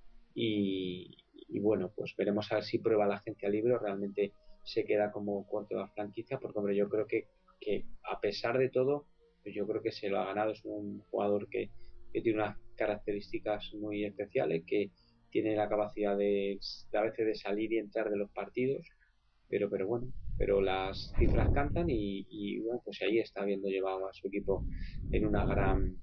y, y bueno, pues veremos a ver si prueba la agencia libre o realmente se queda como cuarto de la franquicia, porque hombre, yo creo que, que a pesar de todo, pues yo creo que se lo ha ganado. Es un jugador que, que tiene unas características muy especiales, que tiene la capacidad de, de a veces de salir y entrar de los partidos, pero pero bueno, pero las cifras cantan y, y bueno, pues ahí está habiendo llevado a su equipo en una gran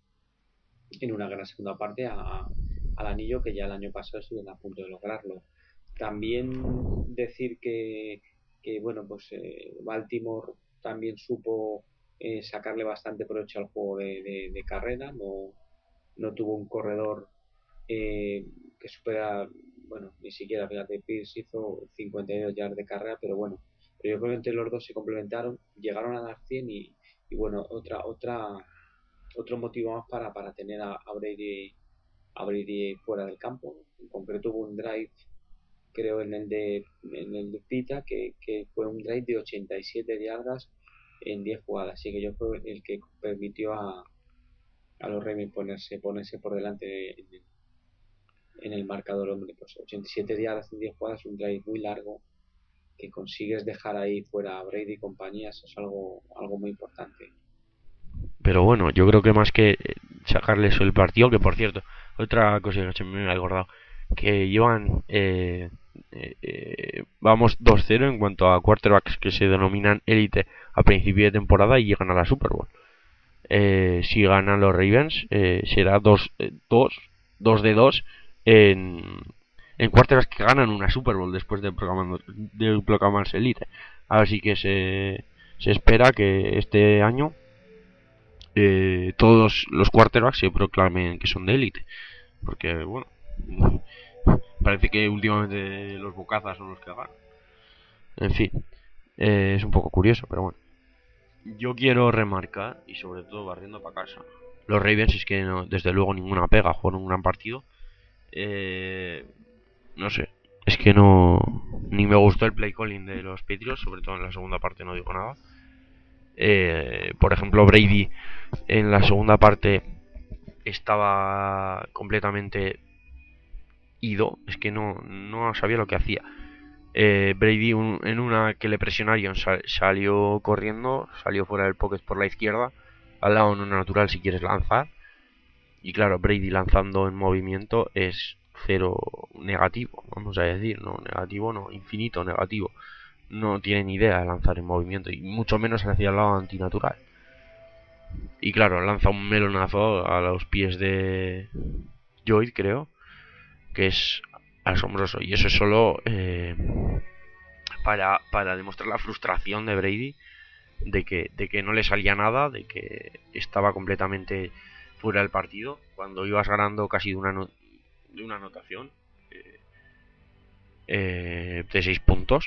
en una gran segunda parte a, al anillo que ya el año pasado estuvieron a punto de lograrlo. También decir que, que bueno, pues eh, Baltimore también supo eh, sacarle bastante provecho al juego de, de, de carrera, no, no tuvo un corredor eh, que supera, bueno, ni siquiera, fíjate, Pierce hizo cincuenta y dos yardas de carrera, pero bueno, pero yo creo que entre los dos se complementaron, llegaron a dar cien y, y bueno, otra, otra, otro motivo más para, para tener a, a Brady a Brady fuera del campo. En concreto hubo un drive, creo en el de en el de Pita, que, que fue un drive de ochenta y siete yardas en diez jugadas, así que yo fue el que permitió a, a los Ravens ponerse, ponerse por delante en el, en el marcador. Hombre, pues ochenta y siete yardas en diez jugadas, un drive muy largo que consigues dejar ahí fuera a Brady y compañía, eso es algo, algo muy importante. Pero bueno, yo creo que más que sacarle eso el partido, que por cierto, otra cosa que se me ha acordado, que llevan, eh, eh, eh, vamos dos cero en cuanto a quarterbacks que se denominan élite a principio de temporada y llegan a la Super Bowl. Eh, si ganan los Ravens, eh, será dos de dos en, en quarterbacks que ganan una Super Bowl después de, de proclamarse élite. Así que se, se espera que este año eh, todos los quarterbacks se proclamen que son de élite. Porque, bueno, parece que últimamente los bocazas son los que ganan. En fin, eh, es un poco curioso, pero bueno. Yo quiero remarcar, y sobre todo barriendo para casa, los Ravens es que no, desde luego ninguna pega, jugaron un gran partido. Eh, no sé, es que no... Ni me gustó el play calling de los Patriots, sobre todo en la segunda parte no digo nada. Eh, por ejemplo, Brady en la segunda parte estaba completamente ido, es que no, no sabía lo que hacía. Eh, Brady un, en una que le presionaron sal, salió corriendo, salió fuera del pocket por la izquierda, al lado en una natural si quieres lanzar. Y claro, Brady lanzando en movimiento es cero negativo, vamos a decir, no negativo, no, infinito negativo. No tiene ni idea de lanzar en movimiento y mucho menos hacia el lado antinatural. Y claro, lanza un melonazo a los pies de Lloyd, creo, que es asombroso. Y eso es solo eh, para, para demostrar la frustración de Brady de que, de que no le salía nada, de que estaba completamente fuera del partido, cuando ibas ganando casi de una, no, de una anotación eh, eh, de seis puntos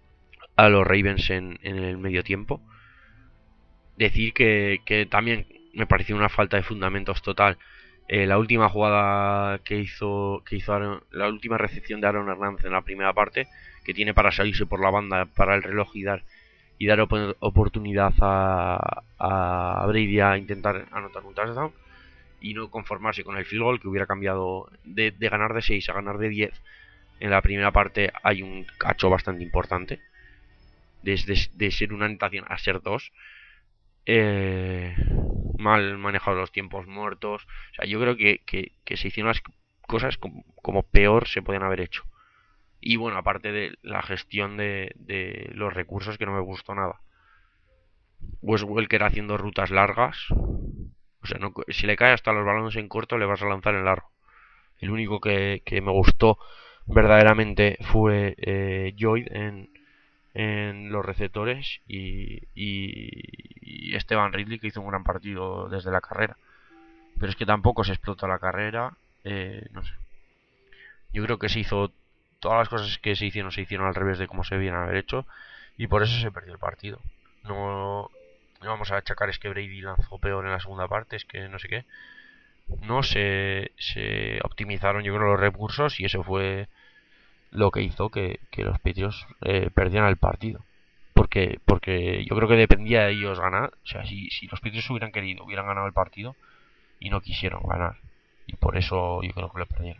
a los Ravens en, en el medio tiempo. Decir que, que también me pareció una falta de fundamentos total. Eh, la última jugada que hizo, que hizo Aaron, la última recepción de Aaron Hernández en la primera parte, que tiene para salirse por la banda, para el reloj y dar y dar op oportunidad a, a Brady a intentar anotar un touchdown y no conformarse con el field goal, que hubiera cambiado de, de ganar de seis a ganar de diez. En la primera parte hay un cacho bastante importante, desde de, de ser una anotación a ser dos. Eh, mal manejado los tiempos muertos. O sea, yo creo que, que, que se hicieron las cosas como, como peor se podían haber hecho. Y bueno, aparte de la gestión de, de los recursos, que no me gustó nada. Wes Welker haciendo rutas largas. O sea, no, si le cae hasta los balones en corto, le vas a lanzar en largo. El único que, que me gustó verdaderamente fue eh, Lloyd en, en los receptores y, y, y Esteban Ridley, que hizo un gran partido desde la carrera. Pero es que tampoco se explota la carrera. Eh, no sé. Yo creo que se hizo... Todas las cosas que se hicieron se hicieron al revés de como se debían haber hecho. Y por eso se perdió el partido. No, no vamos a achacar es que Brady lanzó peor en la segunda parte, es que no sé qué. No se, se optimizaron yo creo los recursos y eso fue lo que hizo que, que los Patriots eh, perdieran el partido. Porque, porque yo creo que dependía de ellos ganar. O sea, si, si los Patriots hubieran querido, hubieran ganado el partido y no quisieron ganar. Y por eso yo creo que lo perdieron.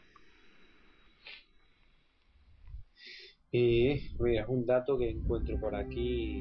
Eh, mira, un dato que encuentro por aquí.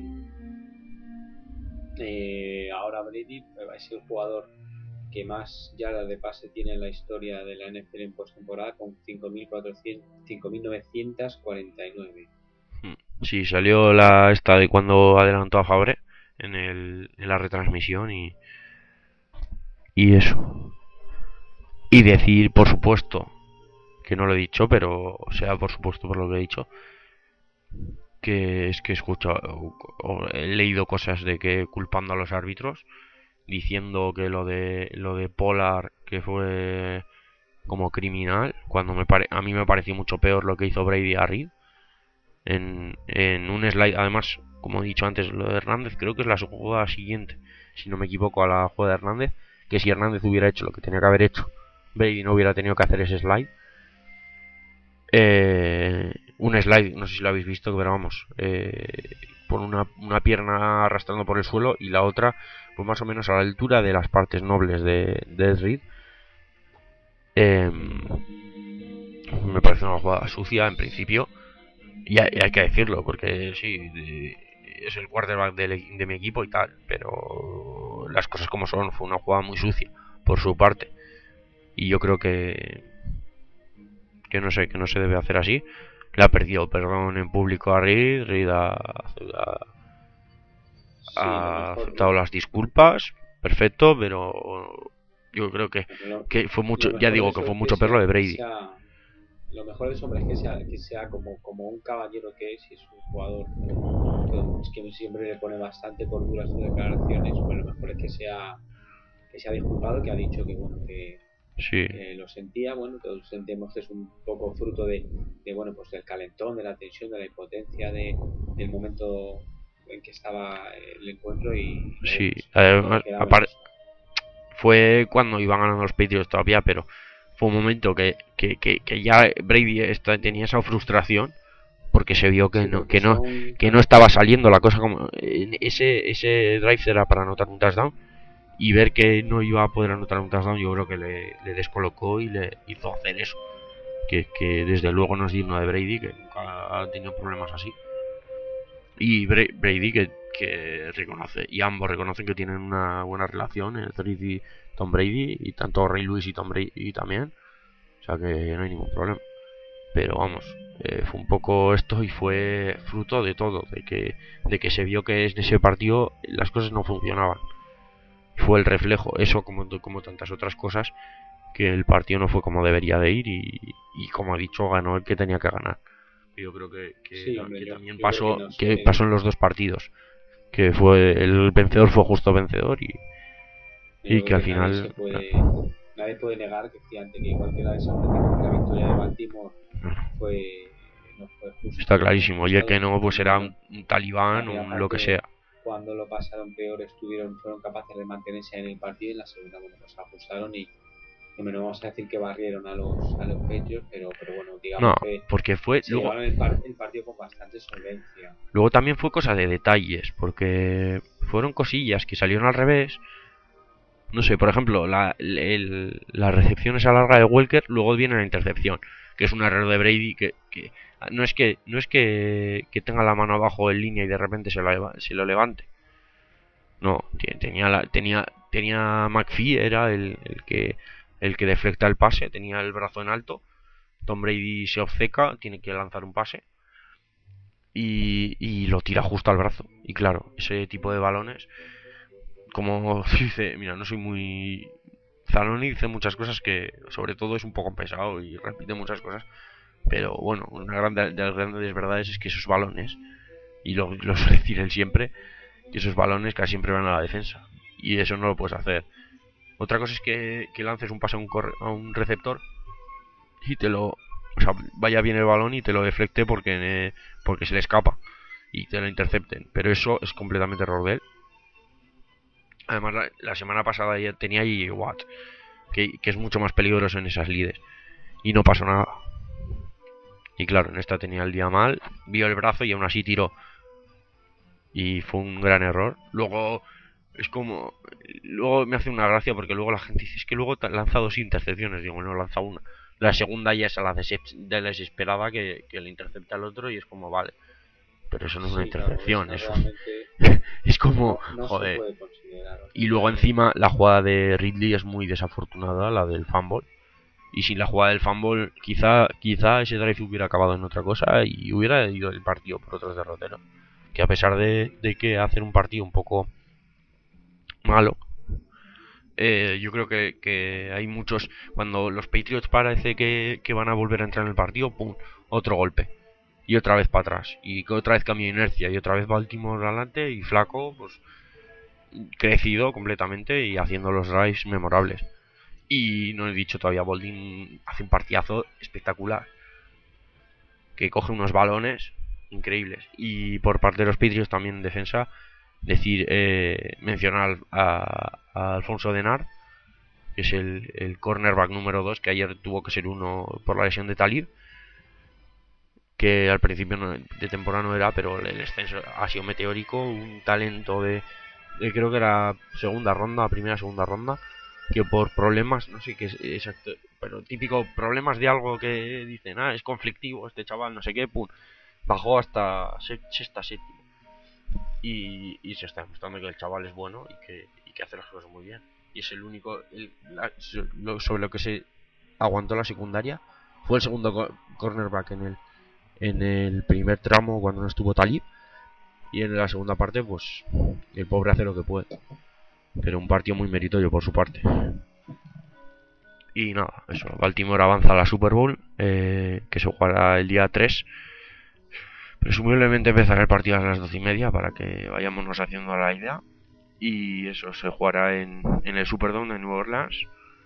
Eh, ahora Brady es el jugador que más yardas de pase tiene en la historia de la N F L en postemporada, con cinco mil novecientos cuarenta y nueve. Sí, salió la esta de cuando adelantó a Fabre en, el, en la retransmisión y, y eso. Y decir, por supuesto, que no lo he dicho, pero o sea, por supuesto por lo que he dicho, que es que he escuchado o, o he leído cosas de que culpando a los árbitros, diciendo que lo de lo de Pollard que fue como criminal, cuando me pare, a mí me pareció mucho peor lo que hizo Brady a Reed en, en un slide. Además, como he dicho antes, lo de Hernández creo que es la jugada siguiente, si no me equivoco, a la jugada de Hernández, que si Hernández hubiera hecho lo que tenía que haber hecho, Brady no hubiera tenido que hacer ese slide. Eh, un slide, no sé si lo habéis visto, pero vamos, eh, por una, una pierna arrastrando por el suelo y la otra pues más o menos a la altura de las partes nobles de, de Reed. Eh, me parece una jugada sucia en principio y hay, y hay que decirlo porque sí, de, es el quarterback de, de mi equipo y tal, pero las cosas como son, fue una jugada muy sucia por su parte y yo creo que que no sé, que no se debe hacer así. Le ha perdido perdón en público a Reed. Reed ha, ha, Sí, ha mejor, aceptado las disculpas, perfecto, pero yo creo que, lo, que fue mucho, lo ya mejor de digo que eso fue es que mucho peor lo sea, de que Brady. sea, lo mejor de eso, hombre, es que sea, que sea como, como un caballero que es, y es un jugador que, que siempre le pone bastante cordura a sus declaraciones. Bueno, lo mejor es que sea que se ha disculpado, que ha dicho que bueno que, Sí, que lo sentía, bueno, todos sentimos que es un poco fruto de, de bueno, pues del calentón, de la tensión, de la impotencia, de, del momento en que estaba el encuentro y luego sí. pues todo Además, quedaba en aparte, eso. fue cuando iban ganando los Patriots todavía, pero fue un momento que, que, que, que ya Brady está, tenía esa frustración porque se vio que Sí, no porque que no son, que no estaba saliendo la cosa como ese ese drive era para anotar un touchdown y ver que no iba a poder anotar un touchdown yo creo que le, le descolocó y le hizo hacer eso que, que desde luego no es digno de Brady, que nunca ha tenido problemas así, y Brady que, que reconoce y ambos reconocen que tienen una buena relación, el Brady y Tom Brady, y tanto Ray Lewis y Tom Brady también, o sea que no hay ningún problema. Pero vamos, eh, fue un poco esto y fue fruto de todo, de que, de que se vio que en ese partido las cosas no funcionaban. Fue el reflejo, eso como, como tantas otras cosas, que el partido no fue como debería de ir y, y como he dicho, ganó el que tenía que ganar. Yo creo que, que, sí, hombre, que yo, también yo creo que pasó, no que sé, pasó en los dos partidos, que fue el vencedor fue justo vencedor y, yo y creo que al que nadie se final puede, nadie puede negar que efectivamente que igual que la de San Francisco, que la victoria de Baltimore fue no fue está justo, clarísimo. Y el que ajustado, no, sino que pues no, será no, un, un la talibán o primera un lo que parte sea. cuando lo pasaron peor estuvieron fueron capaces de mantenerse en el partido y en la segunda bueno pues ajustaron y no me vamos a decir que barrieron a los a los Patriots, pero pero bueno, No, digamos que porque fue se luego, llevaron el, par el partido con bastante solvencia. luego también fue cosa de detalles, porque fueron cosillas que salieron al revés. No sé, por ejemplo, la, el, la recepción esa larga de Welker, luego viene la intercepción, que es un error de Brady que, que no es que no es que, que tenga la mano abajo en línea y de repente se lo, se lo levante. No, tenía la, tenía tenía McPhee era el, el que el que deflecta el pase, tenía el brazo en alto. Tom Brady se obceca, tiene que lanzar un pase y, y lo tira justo al brazo. Y claro, ese tipo de balones, como dice, mira, no soy muy Zanoni, dice muchas cosas que sobre todo es un poco pesado y repite muchas cosas, pero bueno, una gran de las grandes verdades es que esos balones, y lo, lo suele decir él siempre, que esos balones casi siempre van a la defensa y eso no lo puedes hacer. Otra cosa es que, que lances un pase a un, corre, a un receptor y te lo, o sea, vaya bien el balón y te lo deflecte porque eh, porque se le escapa y te lo intercepten, pero eso es completamente error de él. Además, la, la semana pasada ya tenía ahí Watt, que, que es mucho más peligroso en esas lides, y no pasó nada. Y claro, en esta tenía el día mal, vio el brazo y aún así tiró. Y fue un gran error. Luego, es como. Luego me hace una gracia porque luego la gente dice: es que luego lanza dos intercepciones. Digo, no, lanza una. La segunda ya es a la de desesperada que, que le intercepta al otro y es como, vale. Pero eso no es una Sí, claro, intercepción, eso eso realmente es como, no, no se joder. puede considerar. Y luego encima la jugada de Ridley es muy desafortunada, la del fumble. Y sin la jugada del fumble, quizá, quizá ese drive hubiera acabado en otra cosa y hubiera ido el partido por otros derroteros. Que a pesar de, de que hacer un partido un poco malo, eh, yo creo que, que hay muchos. Cuando los Patriots parece que, que van a volver a entrar en el partido, ¡pum! Otro golpe. Y otra vez para atrás. Y otra vez cambio de inercia. Y otra vez Baltimore adelante. Y Flaco, pues crecido completamente y haciendo los drives memorables. Y no he dicho todavía, Boldin hace un partidazo espectacular. Que coge unos balones increíbles. Y por parte de los Patriots también en defensa, decir, eh, mencionar a, a Alfonso Denar, que es el, el cornerback número dos, que ayer tuvo que ser uno por la lesión de Talib, que al principio no, de temporada no era, pero el descenso ha sido meteórico, un talento de, de creo que era segunda ronda, primera segunda ronda, que por problemas, no sé qué es exacto, pero típico problemas de algo que dicen, ah, es conflictivo este chaval, no sé qué, pum, bajó hasta sexta, séptima. Y, y se está demostrando que el chaval es bueno y que, y que hace las cosas muy bien. Y es el único, el, la, lo, sobre lo que se aguantó la secundaria, fue el segundo co cornerback en el, en el primer tramo cuando no estuvo Talib. Y en la segunda parte, pues, el pobre hace lo que puede. Pero un partido muy meritorio por su parte. Y nada, eso. Baltimore avanza a la Super Bowl, eh, que se jugará el día tres. Presumiblemente empezará el partido a las doce y media para que vayámonos haciendo la idea. Y eso se jugará en, en el Superdome de Nueva Orleans.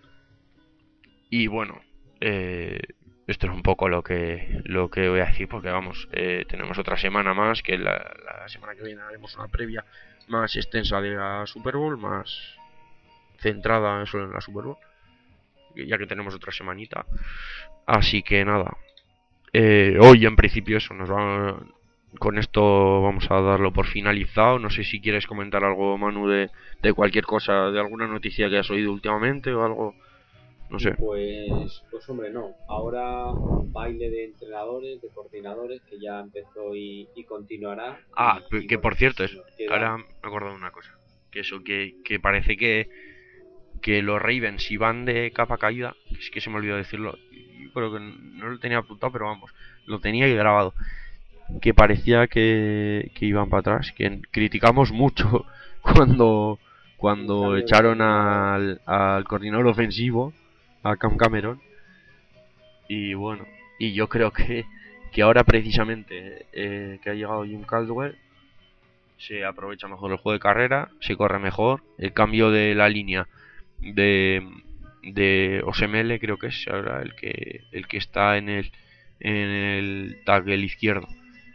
Y bueno, eh, esto es un poco lo que lo que voy a decir porque vamos, eh, tenemos otra semana más, que la, la semana que viene haremos una previa más extensa de la Super Bowl, más centrada solo en la Super Bowl, ya que tenemos otra semanita. Así que nada, eh, hoy en principio eso nos va. Con esto vamos a darlo por finalizado. No sé si quieres comentar algo, Manu, de, de cualquier cosa, de alguna noticia que has oído últimamente o algo. No sé. Pues, pues hombre, no. Ahora baile de entrenadores, de coordinadores, que ya empezó y, y continuará. Ah, Y, y que bueno, por cierto, pues es, nos queda... ahora me he acordado de una cosa. Que eso, que, que parece que, que los Ravens si van de capa caída, es que se me olvidó decirlo, yo creo que no lo tenía apuntado, pero vamos, lo tenía ahí grabado. Que parecía que, que iban para atrás, que criticamos mucho cuando, cuando echaron al, al coordinador ofensivo, a Cam Cameron. Y bueno, y yo creo que, que ahora precisamente eh, que ha llegado Jim Caldwell, se aprovecha mejor el juego de carrera, se corre mejor, el cambio de la línea de, de Osemele creo que es ahora el que el que está en el en el tackle izquierdo,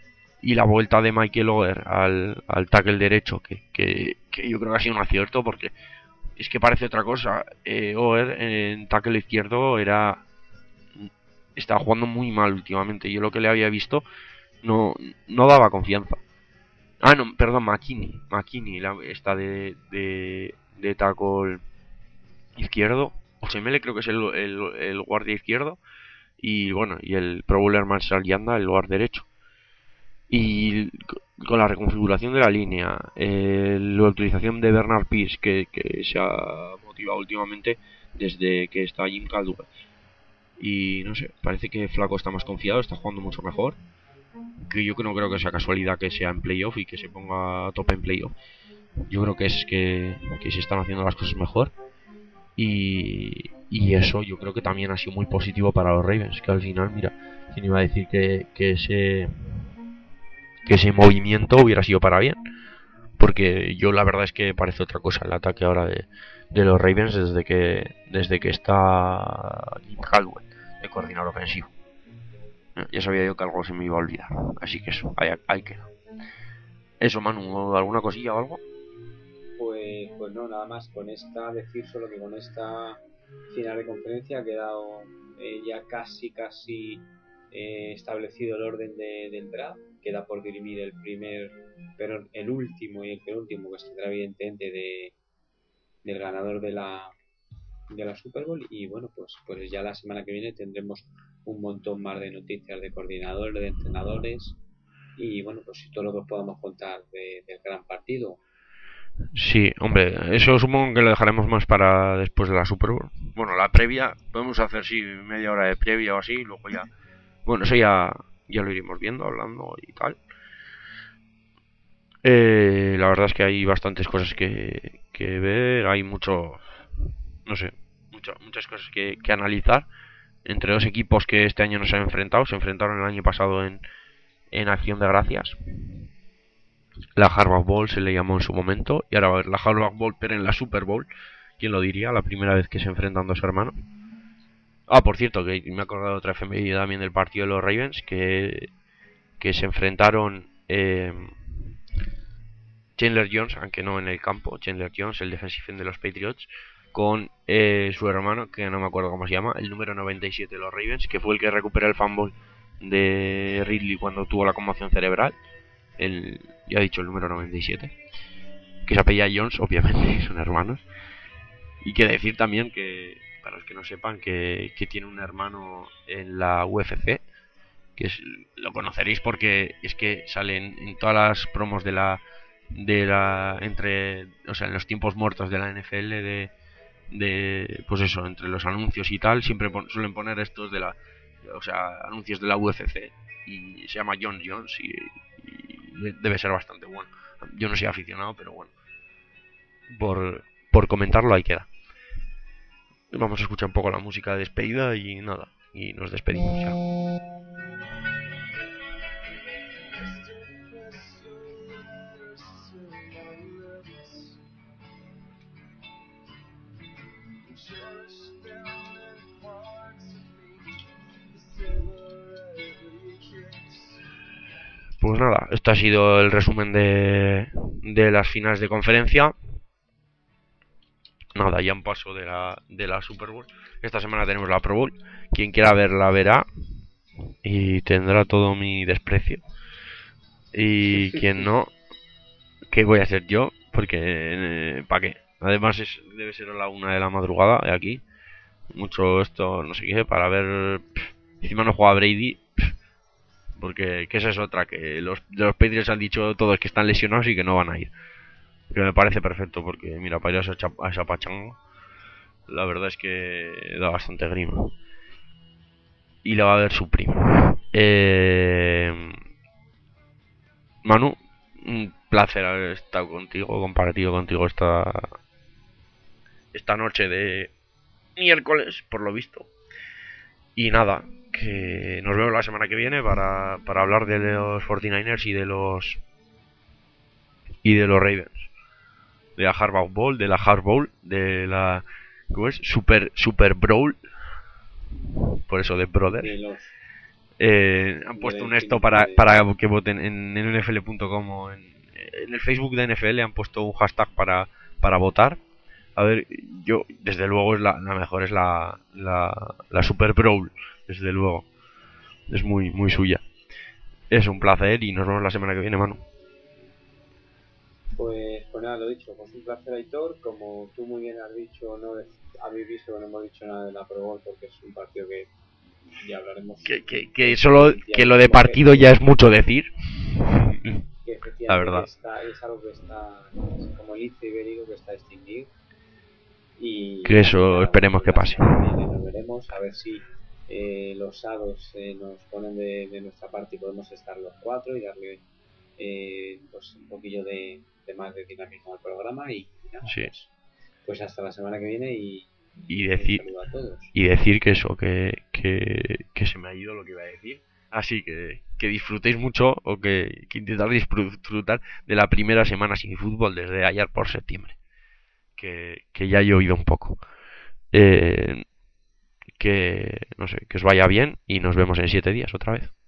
y la vuelta de Michael Oher al, al tackle derecho, que, que, que yo creo que ha sido un acierto, porque es que parece otra cosa. eh, Oher en tackle izquierdo era estaba jugando muy mal últimamente. Yo lo que le había visto no, no daba confianza. Ah, no, perdón, McKinney. McKinney la, está de, de, de tackle izquierdo. Osemele creo que es el, el, el guardia izquierdo. Y bueno, y el Pro Bowler Marshall Yanda, el guard derecho. Y con la reconfiguración de la línea, eh, la utilización de Bernard Pierce, que, que se ha motivado últimamente desde que está Jim Caldwell. Y no sé, parece que Flaco está más confiado, está jugando mucho mejor. Que yo no creo que sea casualidad que sea en playoff y que se ponga a tope en playoff. Yo creo que es que, que se están haciendo las cosas mejor. Y, y eso yo creo que también ha sido muy positivo para los Ravens. Que al final, mira, quién iba a decir que, que ese que ese movimiento hubiera sido para bien. Porque yo la verdad es que parece otra cosa el ataque ahora de, de los Ravens desde que desde que está Jim Caldwell de coordinador ofensivo. Ya sabía yo que algo se me iba a olvidar. Así que eso, ahí, ahí queda. Eso, Manu, ¿alguna cosilla o algo? Pues, pues no, nada más. Con esta, decir solo que con esta final de conferencia ha quedado eh, ya casi, casi eh, establecido el orden de, del draft. Queda por dirimir el primer, pero el último y el penúltimo, que se tendrá evidentemente de, del ganador de la, de la Super Bowl. Y bueno, pues, pues ya la semana que viene tendremos un montón más de noticias de coordinadores, de entrenadores. Y bueno, pues si todo lo que podamos contar de, del gran partido. Sí, hombre, eso supongo que lo dejaremos más para después de la Super Bowl. Bueno, la previa, podemos hacer sí media hora de previa o así, y luego ya. Bueno, eso ya, ya lo iremos viendo, hablando y tal. Eh, la verdad es que hay bastantes cosas que, que ver, hay mucho, no sé, mucho, muchas cosas que, que analizar entre dos equipos que este año no se han enfrentado. Se enfrentaron el año pasado en, en Acción de Gracias. La Harbaugh Bowl se le llamó en su momento. Y ahora va a ver la Harbaugh Bowl, pero en la Super Bowl. ¿Quién lo diría? La primera vez que se enfrentan dos hermanos. Ah, por cierto, que me he acordado de otra efeméride también del partido de los Ravens. Que, que se enfrentaron eh, Chandler Jones, aunque no en el campo. Chandler Jones, el defensive end de los Patriots. Con eh, su hermano, que no me acuerdo cómo se llama, el número noventa y siete de los Ravens, que fue el que recuperó el fumble de Ridley cuando tuvo la conmoción cerebral. El, ya he dicho el número noventa y siete, que se apellida Jones, obviamente, son hermanos. Y que decir también que, para los que no sepan, que, que tiene un hermano en la U F C, que es, lo conoceréis porque es que salen en todas las promos de la de la entre, o sea, en los tiempos muertos de la N F L, de de pues eso, entre los anuncios y tal, siempre pon, suelen poner estos de la, o sea, anuncios de la U F C, y se llama John Jones y, y debe ser bastante bueno. Yo no soy aficionado, pero bueno, por por comentarlo ahí queda. Vamos a escuchar un poco la música de despedida y nada, y nos despedimos ya. Pues nada, esto ha sido el resumen de, de las finales de conferencia. Nada, ya un paso de la, de la Super Bowl. Esta semana tenemos la Pro Bowl. Quien quiera verla verá y tendrá todo mi desprecio. Y quien no, ¿qué voy a hacer yo? Porque, eh, ¿para qué? Además es, debe ser a la una de la madrugada de aquí. Mucho esto, no sé qué, para ver... Pff, encima no juega Brady. Pff, porque que esa es otra, que los, los Patriots han dicho todos que están lesionados y que no van a ir. Que me parece perfecto, porque mira, para ir a esa, a esa pachanga, la verdad es que da bastante grima. Y le va a ver su primo. Eh... Manu, un placer haber estado contigo, compartido contigo esta esta noche de miércoles, por lo visto. Y nada, que nos vemos la semana que viene para, para hablar de los cuarenta y nueve ers y de los y de los Ravens. De la Harbaugh Bowl, de la Harbaugh Bowl, de la ¿cómo es? Super Super Bowl. Por eso de Brothers. De los Eh, han Del puesto un esto infinito para, de- para que voten en, en N F L punto com o en, en el Facebook de N F L han puesto un hashtag para, para votar. A ver, yo, desde luego, es la, la mejor es la, la, la Super Bowl, desde luego. Es muy, muy suya. Es un placer y nos vemos la semana que viene, Manu. Pues, pues nada, lo dicho, pues un placer, Aitor. Como tú muy bien has dicho, no de- habéis visto que no hemos dicho nada de la Pro Bowl porque es un partido que ya hablaremos. Que, que, que solo que lo de Efectivamente, partido ya es mucho decir. que La efectivamente verdad. que está, es algo que está, es como el lince ibérico que está extinguido. Y, Que eso y nada, esperemos pues que la pase. semana que viene nos veremos a ver si eh, los sábados eh, nos ponen de, de nuestra parte y podemos estar los cuatro y darle eh, pues un poquillo de, de más de dinamismo al programa y, y nada, Sí. pues, pues hasta la semana que viene y, Y un decir, saludo a todos. y decir que eso, que, que, que se me ha ido lo que iba a decir. Así que, que disfrutéis mucho o que, que intentar disfrutar de la primera semana sin fútbol desde ayer por septiembre. Que, que ya he oído un poco. Eh, que, no sé, que os vaya bien y nos vemos en siete días otra vez.